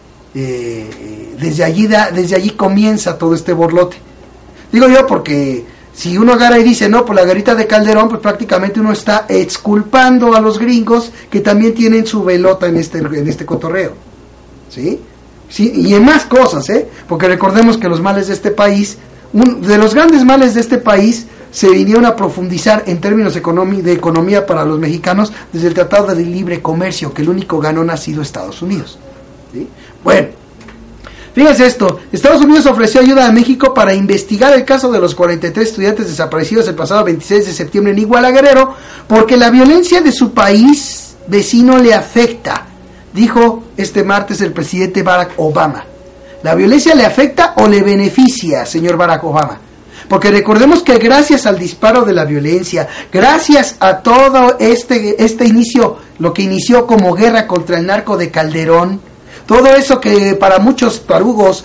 desde allí comienza todo este borlote. Digo yo porque si uno agarra y dice, no, por la guerrita de Calderón, pues prácticamente uno está exculpando a los gringos que también tienen su velota en este cotorreo, ¿sí? Sí, y en más cosas, porque recordemos que los males de este país, de los grandes males de este país, se vinieron a profundizar en términos de economía para los mexicanos desde el Tratado de Libre Comercio, que el único ganón ha sido Estados Unidos, ¿sí? Bueno, fíjense esto, Estados Unidos ofreció ayuda a México para investigar el caso de los 43 estudiantes desaparecidos el pasado 26 de septiembre en Iguala, Guerrero, porque la violencia de su país vecino le afecta, dijo este martes el presidente Barack Obama. ¿La violencia le afecta o le beneficia, señor Barack Obama? Porque recordemos que gracias al disparo de la violencia, gracias a todo este inicio, lo que inició como guerra contra el narco de Calderón, todo eso que para muchos tarugos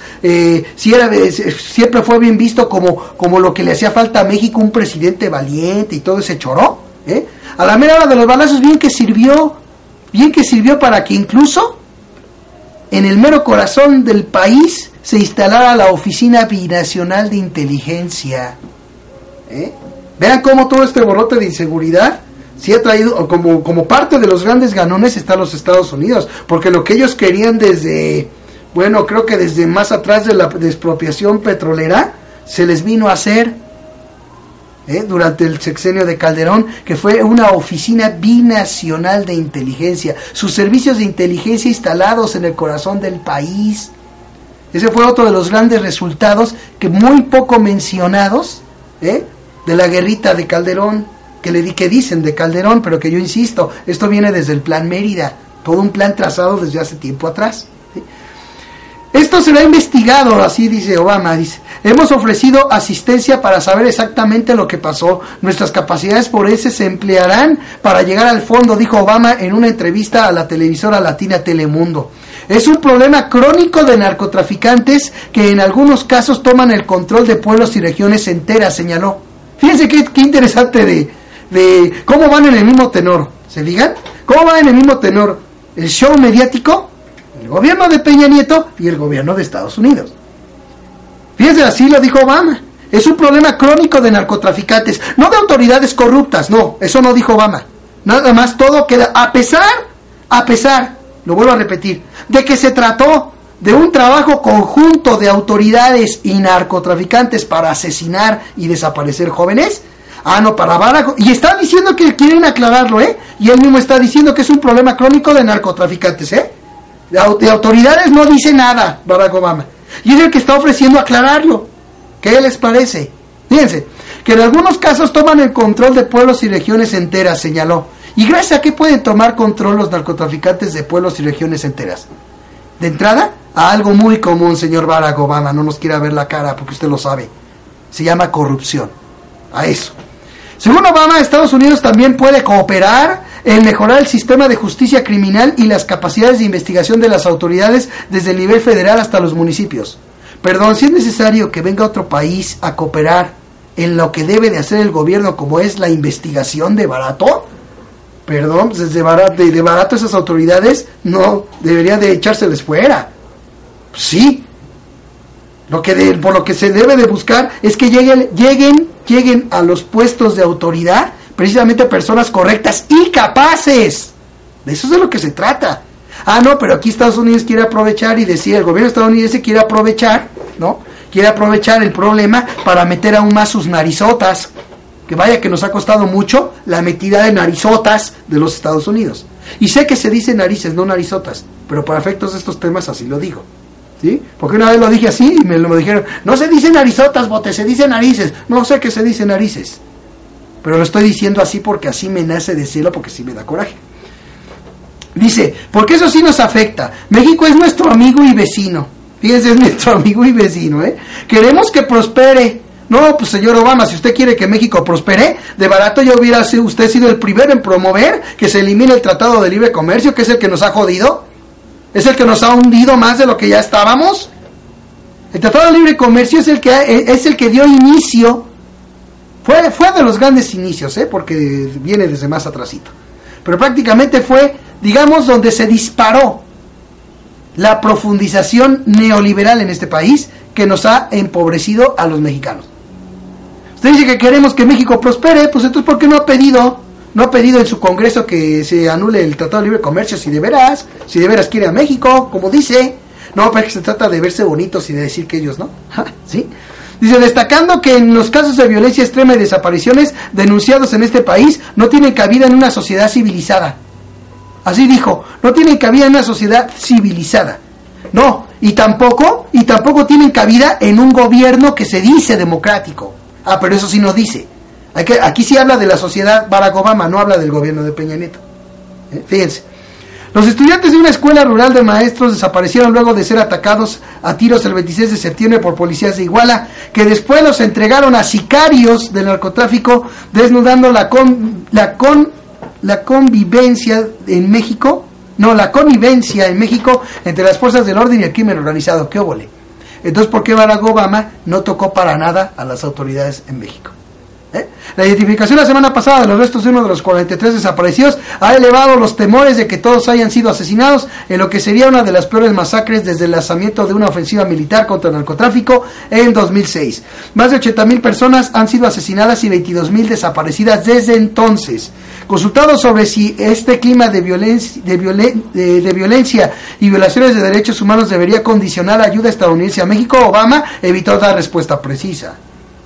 siempre fue bien visto como lo que le hacía falta a México, un presidente valiente y todo ese choró, a la mera hora de los balazos bien que sirvió para que incluso en el mero corazón del país se instalara la Oficina Binacional de Inteligencia. Vean cómo todo este borrote de inseguridad sí ha traído, como parte de los grandes ganones está los Estados Unidos, porque lo que ellos querían creo que desde más atrás de la expropiación petrolera, se les vino a hacer durante el sexenio de Calderón, que fue una oficina binacional de inteligencia, sus servicios de inteligencia instalados en el corazón del país. Ese fue otro de los grandes resultados, que muy poco mencionados, de la guerrita de Calderón, que dicen de Calderón, pero que yo insisto, esto viene desde el Plan Mérida, todo un plan trazado desde hace tiempo atrás, ¿sí? Esto será investigado, así dice Obama, dice, hemos ofrecido asistencia para saber exactamente lo que pasó, nuestras capacidades forenses se emplearán para llegar al fondo, dijo Obama en una entrevista a la televisora latina Telemundo. Es un problema crónico de narcotraficantes que en algunos casos toman el control de pueblos y regiones enteras, señaló. Fíjense qué interesante de cómo van en el mismo tenor, ¿se fijan? ¿Cómo va en el mismo tenor el show mediático, el gobierno de Peña Nieto y el gobierno de Estados Unidos? Fíjense, así lo dijo Obama. Es un problema crónico de narcotraficantes, no de autoridades corruptas, no, eso no dijo Obama. Nada más todo queda, a pesar, lo vuelvo a repetir, de que se trató de un trabajo conjunto de autoridades y narcotraficantes para asesinar y desaparecer jóvenes. No, para Barack, y está diciendo que quieren aclararlo, y él mismo está diciendo que es un problema crónico de narcotraficantes, de autoridades no dice nada Barack Obama. Y es el que está ofreciendo aclararlo. ¿Qué les parece? Fíjense, que en algunos casos toman el control de pueblos y regiones enteras, señaló. ¿Y gracias a qué pueden tomar control los narcotraficantes de pueblos y regiones enteras? De entrada, a algo muy común, señor Barack Obama, no nos quiera ver la cara porque usted lo sabe. Se llama corrupción. A eso. Según Obama, Estados Unidos también puede cooperar en mejorar el sistema de justicia criminal y las capacidades de investigación de las autoridades desde el nivel federal hasta los municipios. Perdón, si es necesario que venga otro país a cooperar en lo que debe de hacer el gobierno, como es la investigación de barato, perdón, pues de barato esas autoridades no deberían de echárseles fuera. Sí. Por lo que se debe de buscar es que lleguen a los puestos de autoridad precisamente personas correctas y capaces. De eso es de lo que se trata. Ah, no, pero aquí Estados Unidos quiere aprovechar y decir, el gobierno estadounidense quiere aprovechar, ¿no? Quiere aprovechar el problema para meter aún más sus narizotas. Que vaya que nos ha costado mucho la metida de narizotas de los Estados Unidos. Y sé que se dice narices, no narizotas, pero para efectos de estos temas así lo digo. ¿Sí? Porque una vez lo dije así y me lo dijeron, no se dice narizotas, bote, se dice narices. No sé que se dice narices, pero lo estoy diciendo así porque así me nace decirlo, porque sí me da coraje. Dice, porque eso sí nos afecta. México es nuestro amigo y vecino. Fíjense, es nuestro amigo y vecino, ¿eh? Queremos que prospere. No, pues señor Obama, si usted quiere que México prospere, de barato ya hubiera usted sido el primero en promover que se elimine el Tratado de Libre Comercio, que es el que nos ha jodido. Es el que nos ha hundido más de lo que ya estábamos. El Tratado de Libre Comercio es el que dio inicio. Fue de los grandes inicios, porque viene desde más atrasito. Pero prácticamente fue, digamos, donde se disparó la profundización neoliberal en este país que nos ha empobrecido a los mexicanos. Usted dice que queremos que México prospere, pues entonces ¿por qué no ha pedido en su Congreso que se anule el Tratado de Libre Comercio si de veras quiere a México, como dice? No, pero es que se trata de verse bonitos y de decir que ellos no. ¿Sí? Dice, destacando que en los casos de violencia extrema y desapariciones denunciados en este país no tienen cabida en una sociedad civilizada. Así dijo, no tienen cabida en una sociedad civilizada. No, y tampoco tienen cabida en un gobierno que se dice democrático. Ah, pero eso sí no dice. Aquí sí habla de la sociedad Barack Obama, no habla del gobierno de Peña Nieto. Fíjense. Los estudiantes de una escuela rural de maestros desaparecieron luego de ser atacados a tiros el 26 de septiembre por policías de Iguala, que después los entregaron a sicarios del narcotráfico, desnudando la convivencia en México entre las fuerzas del orden y el crimen organizado. ¿Qué óvole? Entonces, ¿por qué Barack Obama no tocó para nada a las autoridades en México? La identificación la semana pasada de los restos de uno de los 43 desaparecidos ha elevado los temores de que todos hayan sido asesinados en lo que sería una de las peores masacres desde el lanzamiento de una ofensiva militar contra el narcotráfico en 2006. Más de 80,000 personas han sido asesinadas y 22,000 desaparecidas desde entonces. Consultado sobre si este clima de violencia y violaciones de derechos humanos debería condicionar ayuda estadounidense a México, Obama evitó dar respuesta precisa.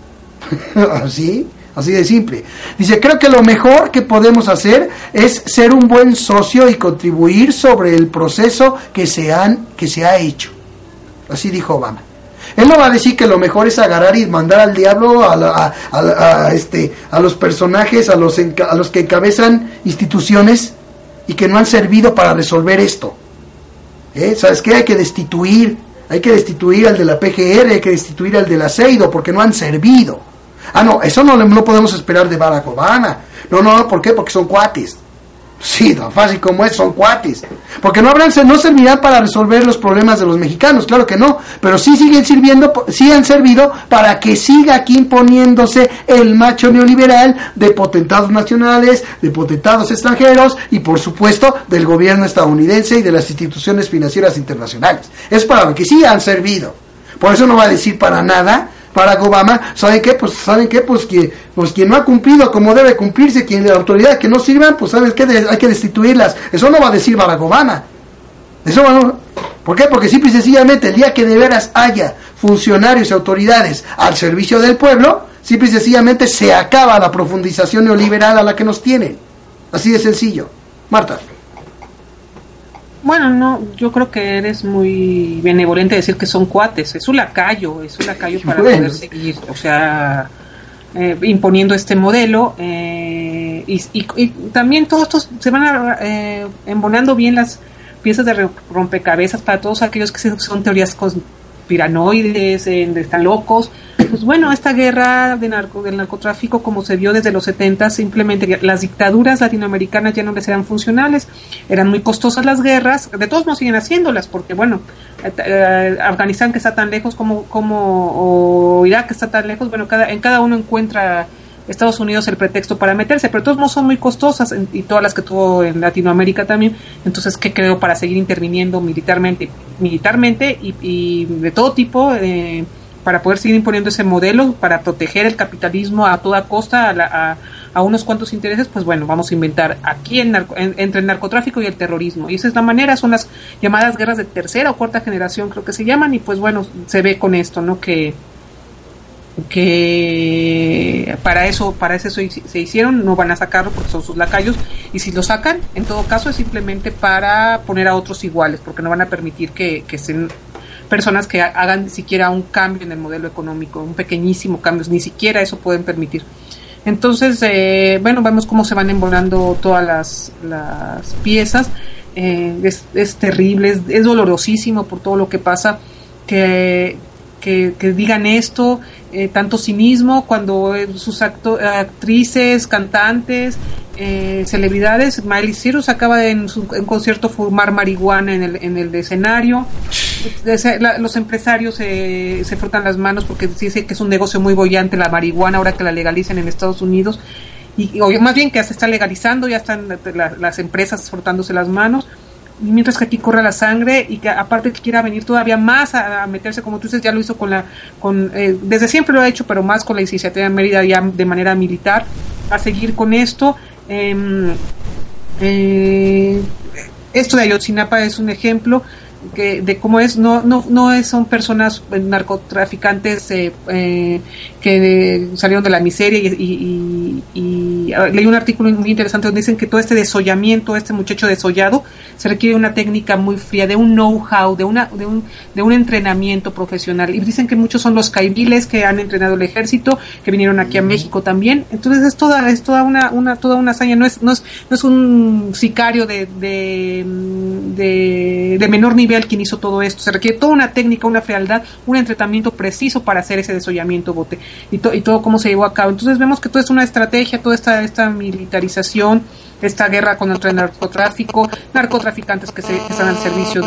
Así de simple. Dice, creo que lo mejor que podemos hacer es ser un buen socio y contribuir sobre el proceso que se ha hecho. Así dijo Obama. Él no va a decir que lo mejor es agarrar y mandar al diablo a los personajes, a los que encabezan instituciones y que no han servido para resolver esto. ¿Sabes qué? Hay que destituir al de la PGR, hay que destituir al del Aceido porque no han servido. Ah, no, eso no podemos esperar de Barack Obama. No, ¿por qué? Porque son cuates. Sí, tan fácil como es, son cuates. Porque no servirán para resolver los problemas de los mexicanos, claro que no. Pero sí han servido para que siga aquí imponiéndose el macho neoliberal de potentados nacionales, de potentados extranjeros y por supuesto del gobierno estadounidense y de las instituciones financieras internacionales. Es para lo que sí han servido. Por eso no va a decir para nada Barack Obama, ¿saben qué? Pues quien no ha cumplido como debe cumplirse, quien la autoridad que no sirvan, pues ¿saben qué? Hay que destituirlas. Eso no va a decir Barack Obama. ¿Por qué? Porque simple y sencillamente el día que de veras haya funcionarios y autoridades al servicio del pueblo, simple y sencillamente se acaba la profundización neoliberal a la que nos tienen. Así de sencillo. Marta. Bueno, no, yo creo que eres muy benevolente decir que son cuates, es un lacayo para poder seguir, o sea, imponiendo este modelo, y también todos estos se van embonando bien las piezas de rompecabezas para todos aquellos que son teorías conspiranoides, están locos. Pues bueno, esta guerra del narcotráfico, como se vio desde los 70, simplemente las dictaduras latinoamericanas ya no les eran funcionales, eran muy costosas las guerras, de todos modos siguen haciéndolas, porque bueno, Afganistán, que está tan lejos o Irak, que está tan lejos, bueno, en cada uno encuentra Estados Unidos el pretexto para meterse, pero de todos modos son muy costosas, y todas las que tuvo en Latinoamérica también. Entonces, ¿qué creo? Para seguir interviniendo militarmente y de todo tipo, para poder seguir imponiendo ese modelo, para proteger el capitalismo a toda costa, a unos cuantos intereses, pues bueno, vamos a inventar aquí entre el narcotráfico y el terrorismo. Y esa es la manera, son las llamadas guerras de tercera o cuarta generación, creo que se llaman, y pues bueno, se ve con esto, ¿no? Que para eso se hicieron, no van a sacarlo porque son sus lacayos, y si lo sacan, en todo caso es simplemente para poner a otros iguales, porque no van a permitir que sean personas que hagan siquiera un cambio en el modelo económico, un pequeñísimo cambio, ni siquiera eso pueden permitir. Entonces, bueno, vemos cómo se van embonando todas las piezas. Es terrible, es dolorosísimo por todo lo que pasa, que digan esto, tanto cinismo cuando sus actrices, cantantes, celebridades. Miley Cyrus acaba en un concierto fumar marihuana en el escenario. Los empresarios se frotan las manos porque dice que es un negocio muy bollante la marihuana ahora que la legalicen en Estados Unidos, o más bien que se está legalizando, ya están las empresas frotándose las manos, y mientras que aquí corre la sangre, y que aparte que quiera venir todavía más a meterse, como tú dices, ya lo hizo desde siempre lo ha hecho, pero más con la iniciativa de Mérida, ya de manera militar, a seguir con esto. Esto de Ayotzinapa es un ejemplo de cómo son personas narcotraficantes que salieron de la miseria, y leí un artículo muy interesante donde dicen que todo este desollamiento, este muchacho desollado, se requiere una técnica muy fría, de un know-how, de un entrenamiento profesional, y dicen que muchos son los caiviles que han entrenado el ejército, que vinieron aquí a México también. Entonces es toda una hazaña, no es un sicario de menor nivel quien hizo todo esto. Se requiere toda una técnica, una frialdad, un entrenamiento preciso para hacer ese desollamiento, bote, y todo cómo se llevó a cabo. Entonces vemos que todo es una estrategia, toda esta militarización, esta guerra contra el narcotráfico, narcotraficantes que están al servicio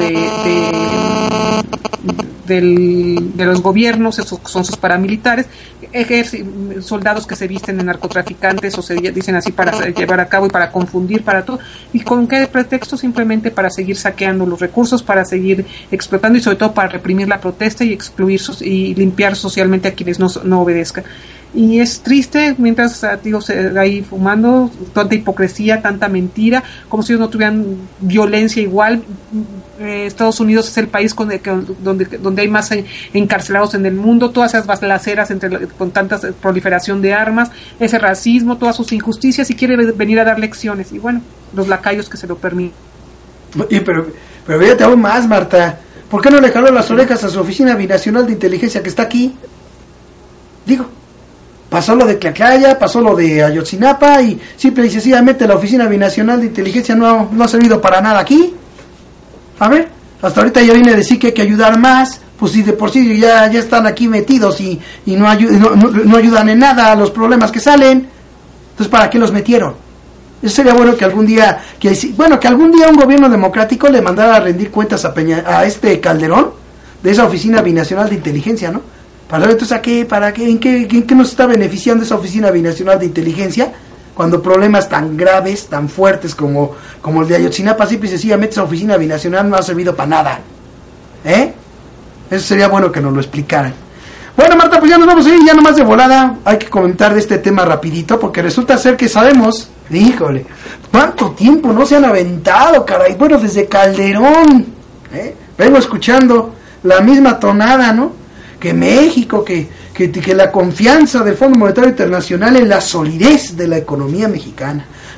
de los gobiernos, esos son sus paramilitares, soldados que se visten de narcotraficantes o se dicen así para llevar a cabo y para confundir, para todo. ¿Y con qué pretexto? Simplemente para seguir saqueando los recursos, para seguir explotando, y sobre todo para reprimir la protesta y excluir y limpiar socialmente a quienes no obedezcan. Y es triste, mientras ahí fumando, tanta hipocresía, tanta mentira, como si ellos no tuvieran violencia igual. Estados Unidos es el país donde hay más encarcelados en el mundo, todas esas balaceras con tanta proliferación de armas, ese racismo, todas sus injusticias, y quiere venir a dar lecciones, y bueno, los lacayos que se lo permiten. Pero fíjate aún más, Marta, ¿por qué no le jaló las orejas a su oficina binacional de inteligencia que está aquí? Digo, pasó lo de Tlaxcala, pasó lo de Ayotzinapa, y simple y sencillamente la Oficina Binacional de Inteligencia no ha servido para nada aquí. A ver, hasta ahorita ya viene a decir que hay que ayudar más, pues si de por sí ya están aquí metidos y no ayudan en nada a los problemas que salen. Entonces, ¿para qué los metieron? Eso sería bueno que algún día un gobierno democrático le mandara a rendir cuentas a este Calderón de esa Oficina Binacional de Inteligencia, ¿no? Para ver entonces en qué nos está beneficiando esa Oficina Binacional de Inteligencia, cuando problemas tan graves, tan fuertes como el de Ayotzinapa, simple y sencillamente esa Oficina Binacional no ha servido para nada. Eso sería bueno que nos lo explicaran. Bueno, Marta, pues ya nos vamos a ir, ya nomás de volada hay que comentar de este tema rapidito, porque resulta ser que sabemos, híjole, cuánto tiempo no se han aventado, caray. Bueno, desde Calderón, vengo escuchando la misma tonada, ¿no? Que México, que la confianza del Fondo Monetario Internacional en la solidez de la economía mexicana.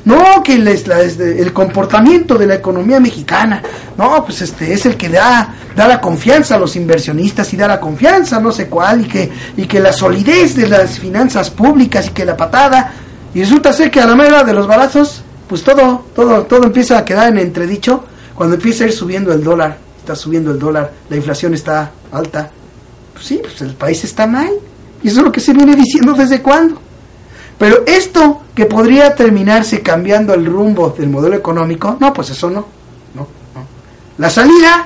No, que el comportamiento de la economía mexicana, no, pues es el que da la confianza a los inversionistas y da la confianza no sé cuál, y que la solidez de las finanzas públicas y que la patada, y resulta ser que a la mera de los balazos, pues todo empieza a quedar en entredicho cuando empieza a ir subiendo el dólar. Está subiendo el dólar, la inflación está alta. Pues sí, pues el país está mal, y eso es lo que se viene diciendo desde cuándo. Pero esto que podría terminarse cambiando el rumbo del modelo económico, no, pues eso no. La salida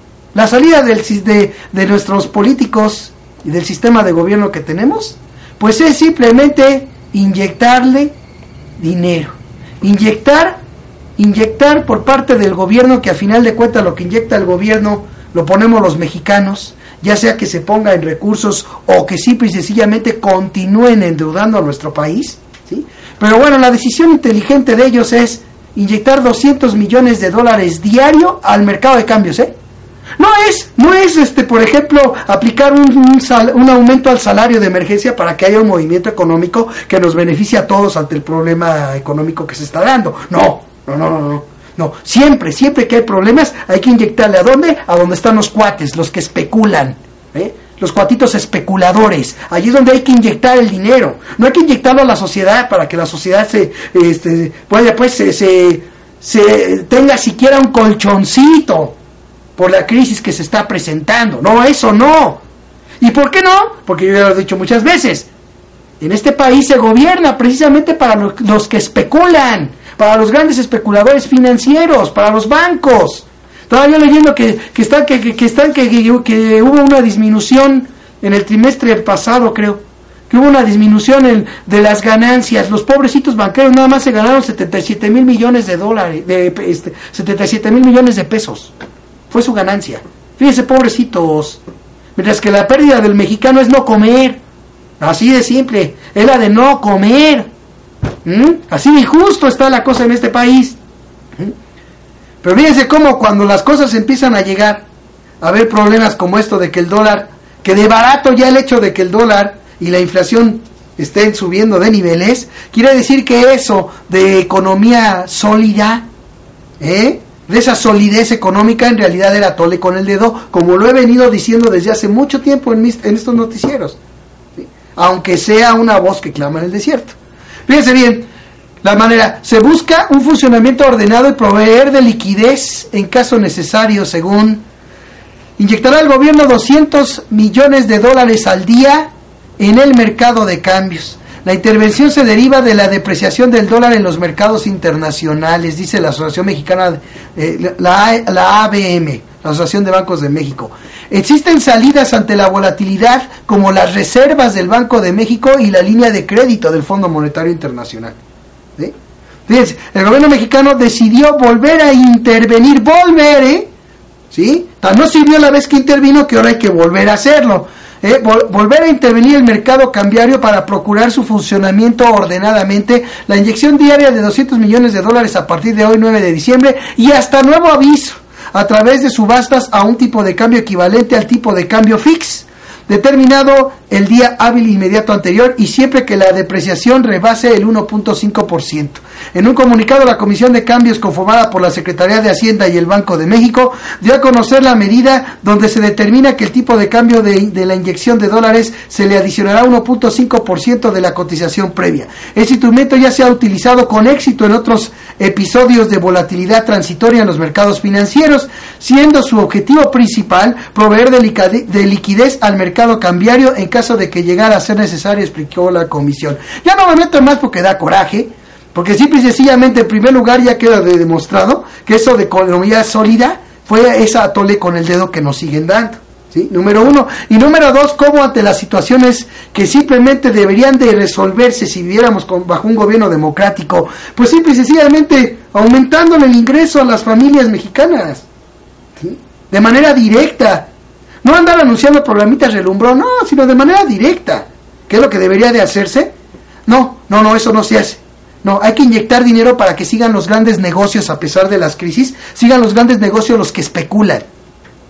de nuestros políticos y del sistema de gobierno que tenemos, pues es simplemente inyectarle dinero. Inyectar por parte del gobierno, que a final de cuentas lo que inyecta el gobierno lo ponemos los mexicanos, ya sea que se ponga en recursos o que simple y sencillamente continúen endeudando a nuestro país, ¿sí? Pero bueno, la decisión inteligente de ellos es inyectar $200 millones diario al mercado de cambios, ¿eh? No es por ejemplo, aplicar un aumento al salario de emergencia para que haya un movimiento económico que nos beneficie a todos ante el problema económico que se está dando. No. Siempre que hay problemas hay que inyectarle. ¿A dónde? A donde están los cuates, los que especulan, los cuatitos especuladores. Allí es donde hay que inyectar el dinero. No hay que inyectarlo a la sociedad para que la sociedad se tenga siquiera un colchoncito por la crisis que se está presentando. No, eso no. ¿Y por qué no? Porque yo ya lo he dicho muchas veces. En este país se gobierna precisamente para los que especulan, para los grandes especuladores financieros, para los bancos. Estaba yo leyendo que hubo una disminución en el trimestre pasado, creo, que hubo una disminución de las ganancias. Los pobrecitos banqueros nada más se ganaron 77 mil millones de dólares, 77 mil millones de pesos. Fue su ganancia. Fíjense, pobrecitos. Mientras que la pérdida del mexicano es no comer. Así de simple, es la de no comer. Así de injusto está la cosa en este país. Pero fíjense cómo cuando las cosas empiezan a llegar a haber problemas como esto de que el dólar, que de barato ya el hecho de que el dólar y la inflación estén subiendo de niveles, quiere decir que eso de economía sólida, de esa solidez económica, en realidad era tole con el dedo, como lo he venido diciendo desde hace mucho tiempo en estos noticieros, ¿sí? Aunque sea una voz que clama en el desierto. Fíjense bien, la manera, se busca un funcionamiento ordenado y proveer de liquidez en caso necesario, según inyectará el gobierno $200 millones al día en el mercado de cambios. La intervención se deriva de la depreciación del dólar en los mercados internacionales, dice la Asociación Mexicana, la ABM, la Asociación de Bancos de México. Existen salidas ante la volatilidad como las reservas del Banco de México y la línea de crédito del Fondo Monetario Internacional. ¿Sí? Fíjense, el gobierno mexicano decidió volver a intervenir, ¿sí? No sirvió la vez que intervino, que ahora hay que volver a hacerlo. Volver a intervenir el mercado cambiario para procurar su funcionamiento ordenadamente, la inyección diaria de $200 millones a partir de hoy 9 de diciembre y hasta nuevo aviso a través de subastas a un tipo de cambio equivalente al tipo de cambio fix determinado el día hábil inmediato anterior y siempre que la depreciación rebase el 1.5%. En un comunicado, la Comisión de Cambios, conformada por la Secretaría de Hacienda y el Banco de México, dio a conocer la medida donde se determina que el tipo de cambio de la inyección de dólares se le adicionará 1.5% de la cotización previa. Este instrumento ya se ha utilizado con éxito en otros episodios de volatilidad transitoria en los mercados financieros, siendo su objetivo principal proveer de liquidez al mercado cambiario en caso de que llegara a ser necesario, explicó la comisión. Ya no me meto más porque da coraje, porque simple y sencillamente, en primer lugar, ya queda demostrado que eso de economía sólida fue esa atole con el dedo que nos siguen dando, ¿sí? Número uno. Y número dos, cómo ante las situaciones que simplemente deberían de resolverse si viviéramos bajo un gobierno democrático, pues simple y sencillamente aumentándole el ingreso a las familias mexicanas, ¿sí? De manera directa. No andar anunciando programitas relumbrón, no, sino de manera directa. ¿Qué es lo que debería de hacerse? No, eso no se hace. No, hay que inyectar dinero para que sigan los grandes negocios a pesar de las crisis, sigan los grandes negocios los que especulan.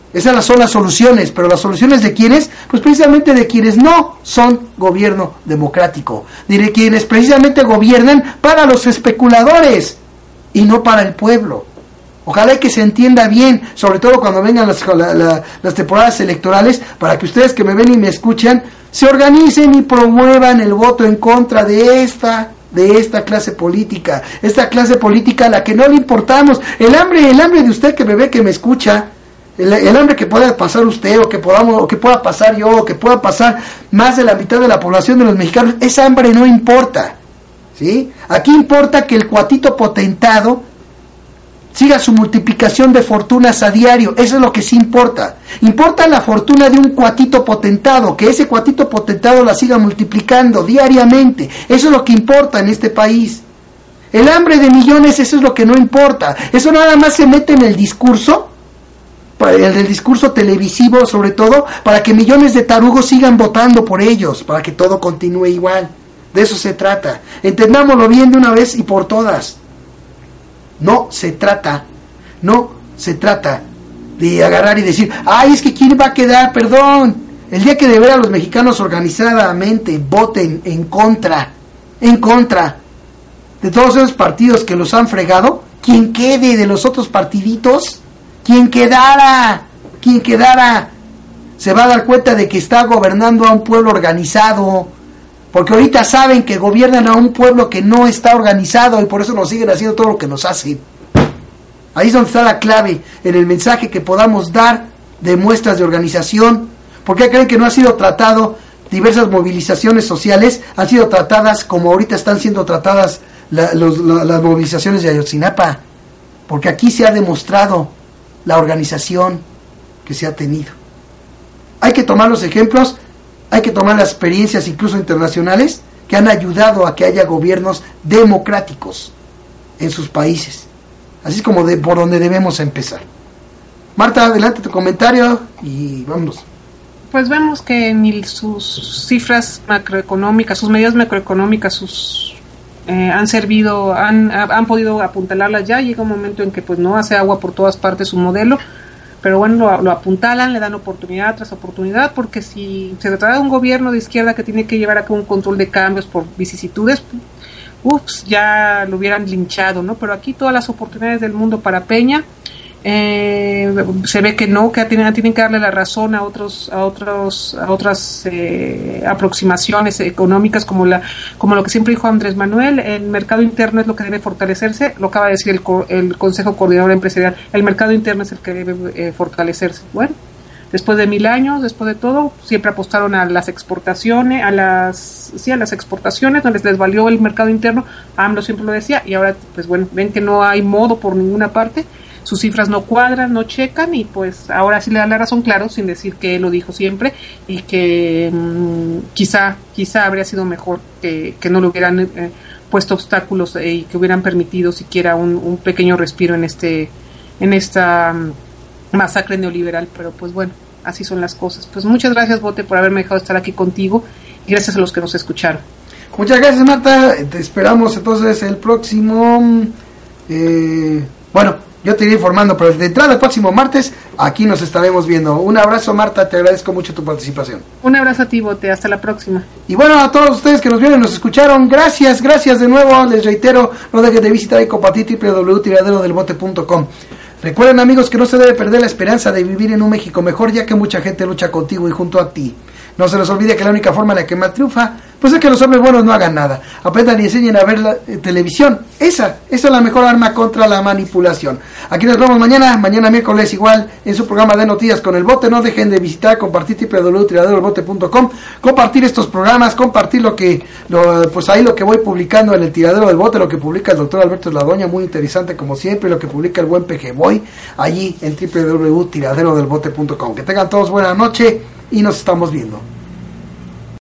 Esas son las soluciones, pero las soluciones de quienes, pues precisamente de quienes no son gobierno democrático, de quienes precisamente gobiernan para los especuladores y no para el pueblo. Ojalá que se entienda bien, sobre todo cuando vengan las temporadas electorales, para que ustedes que me ven y me escuchan, se organicen y promuevan el voto en contra de esta clase política, esta clase política a la que no le importamos. El hambre de usted que me ve, que me escucha, el hambre que pueda pasar usted, o que pueda pasar yo, o que pueda pasar más de la mitad de la población de los mexicanos, esa hambre no importa, ¿sí? Aquí importa que el cuatito potentado siga su multiplicación de fortunas a diario. Eso es lo que sí importa. Importa la fortuna de un cuatito potentado, que ese cuatito potentado la siga multiplicando diariamente. Eso es lo que importa en este país. El hambre de millones, eso es lo que no importa. Eso nada más se mete en el discurso, el discurso televisivo sobre todo, para que millones de tarugos sigan votando por ellos, para que todo continúe igual. De eso se trata. Entendámoslo bien de una vez y por todas. No se trata de agarrar y decir, ay, es que quién va a quedar, perdón. El día que de ver a los mexicanos organizadamente voten en contra de todos esos partidos que los han fregado, quien quede de los otros partiditos, quien quedara, se va a dar cuenta de que está gobernando a un pueblo organizado. Porque ahorita saben que gobiernan a un pueblo que no está organizado y por eso nos siguen haciendo todo lo que nos hacen. Ahí es donde está la clave, en el mensaje que podamos dar de muestras de organización. ¿Por qué creen que no ha sido tratado diversas movilizaciones sociales? Han sido tratadas como ahorita están siendo tratadas las movilizaciones de Ayotzinapa. Porque aquí se ha demostrado la organización que se ha tenido. Hay que tomar los ejemplos. Hay que tomar las experiencias incluso internacionales que han ayudado a que haya gobiernos democráticos en sus países. Así es como por donde debemos empezar. Marta, adelante tu comentario y vámonos. Pues vemos que ni sus cifras macroeconómicas, sus medidas macroeconómicas, han servido, han podido apuntalarlas ya. Llega un momento en que pues no hace agua por todas partes su modelo. Pero bueno, lo apuntalan, le dan oportunidad tras oportunidad, porque si se trata de un gobierno de izquierda que tiene que llevar a cabo un control de cambios por vicisitudes, ya lo hubieran linchado, ¿no? Pero aquí todas las oportunidades del mundo para Peña, se ve que no, que tienen que darle la razón a otras aproximaciones económicas como lo que siempre dijo Andrés Manuel. El mercado interno es lo que debe fortalecerse, lo acaba de decir el Consejo Coordinador Empresarial. El mercado interno es el que debe fortalecerse. Bueno, después de 1000 años, después de todo, siempre apostaron a las exportaciones, a las exportaciones, no les valió el mercado interno. AMLO siempre lo decía, y ahora pues bueno, ven que no hay modo por ninguna parte. Sus cifras no cuadran, no checan, y pues ahora sí le dan la razón, claro, sin decir que él lo dijo siempre, y que quizá habría sido mejor que no le hubieran puesto obstáculos y que hubieran permitido siquiera un pequeño respiro en esta masacre neoliberal. Pero pues bueno, así son las cosas. Pues muchas gracias, Bote, por haberme dejado estar aquí contigo, y gracias a los que nos escucharon. Muchas gracias, Marta. Te esperamos entonces el próximo yo te iré informando, pero de entrada el próximo martes aquí nos estaremos viendo. Un abrazo, Marta, te agradezco mucho tu participación. Un abrazo a ti, Bote, hasta la próxima. Y bueno, a todos ustedes que nos vieron y nos escucharon, gracias de nuevo, les reitero, no dejen de visitar y compartir www.tiraderodelbote.com. Recuerden, amigos, que no se debe perder la esperanza de vivir en un México mejor, ya que mucha gente lucha contigo y junto a ti. No se les olvide que la única forma en la que más triunfa, pues es que los hombres buenos no hagan nada. Aprendan y enseñen a ver la televisión. Esa es la mejor arma contra la manipulación. Aquí nos vemos mañana miércoles igual, en su programa de noticias con el Bote. No dejen de visitar, compartir www.tiraderodelbote.com, compartir estos programas, compartir lo que voy publicando en el Tiradero del Bote, lo que publica el doctor Alberto Sladoña, muy interesante como siempre, lo que publica el buen PG Boy, allí en www.tiraderodelbote.com. Que tengan todos buena noche y nos estamos viendo.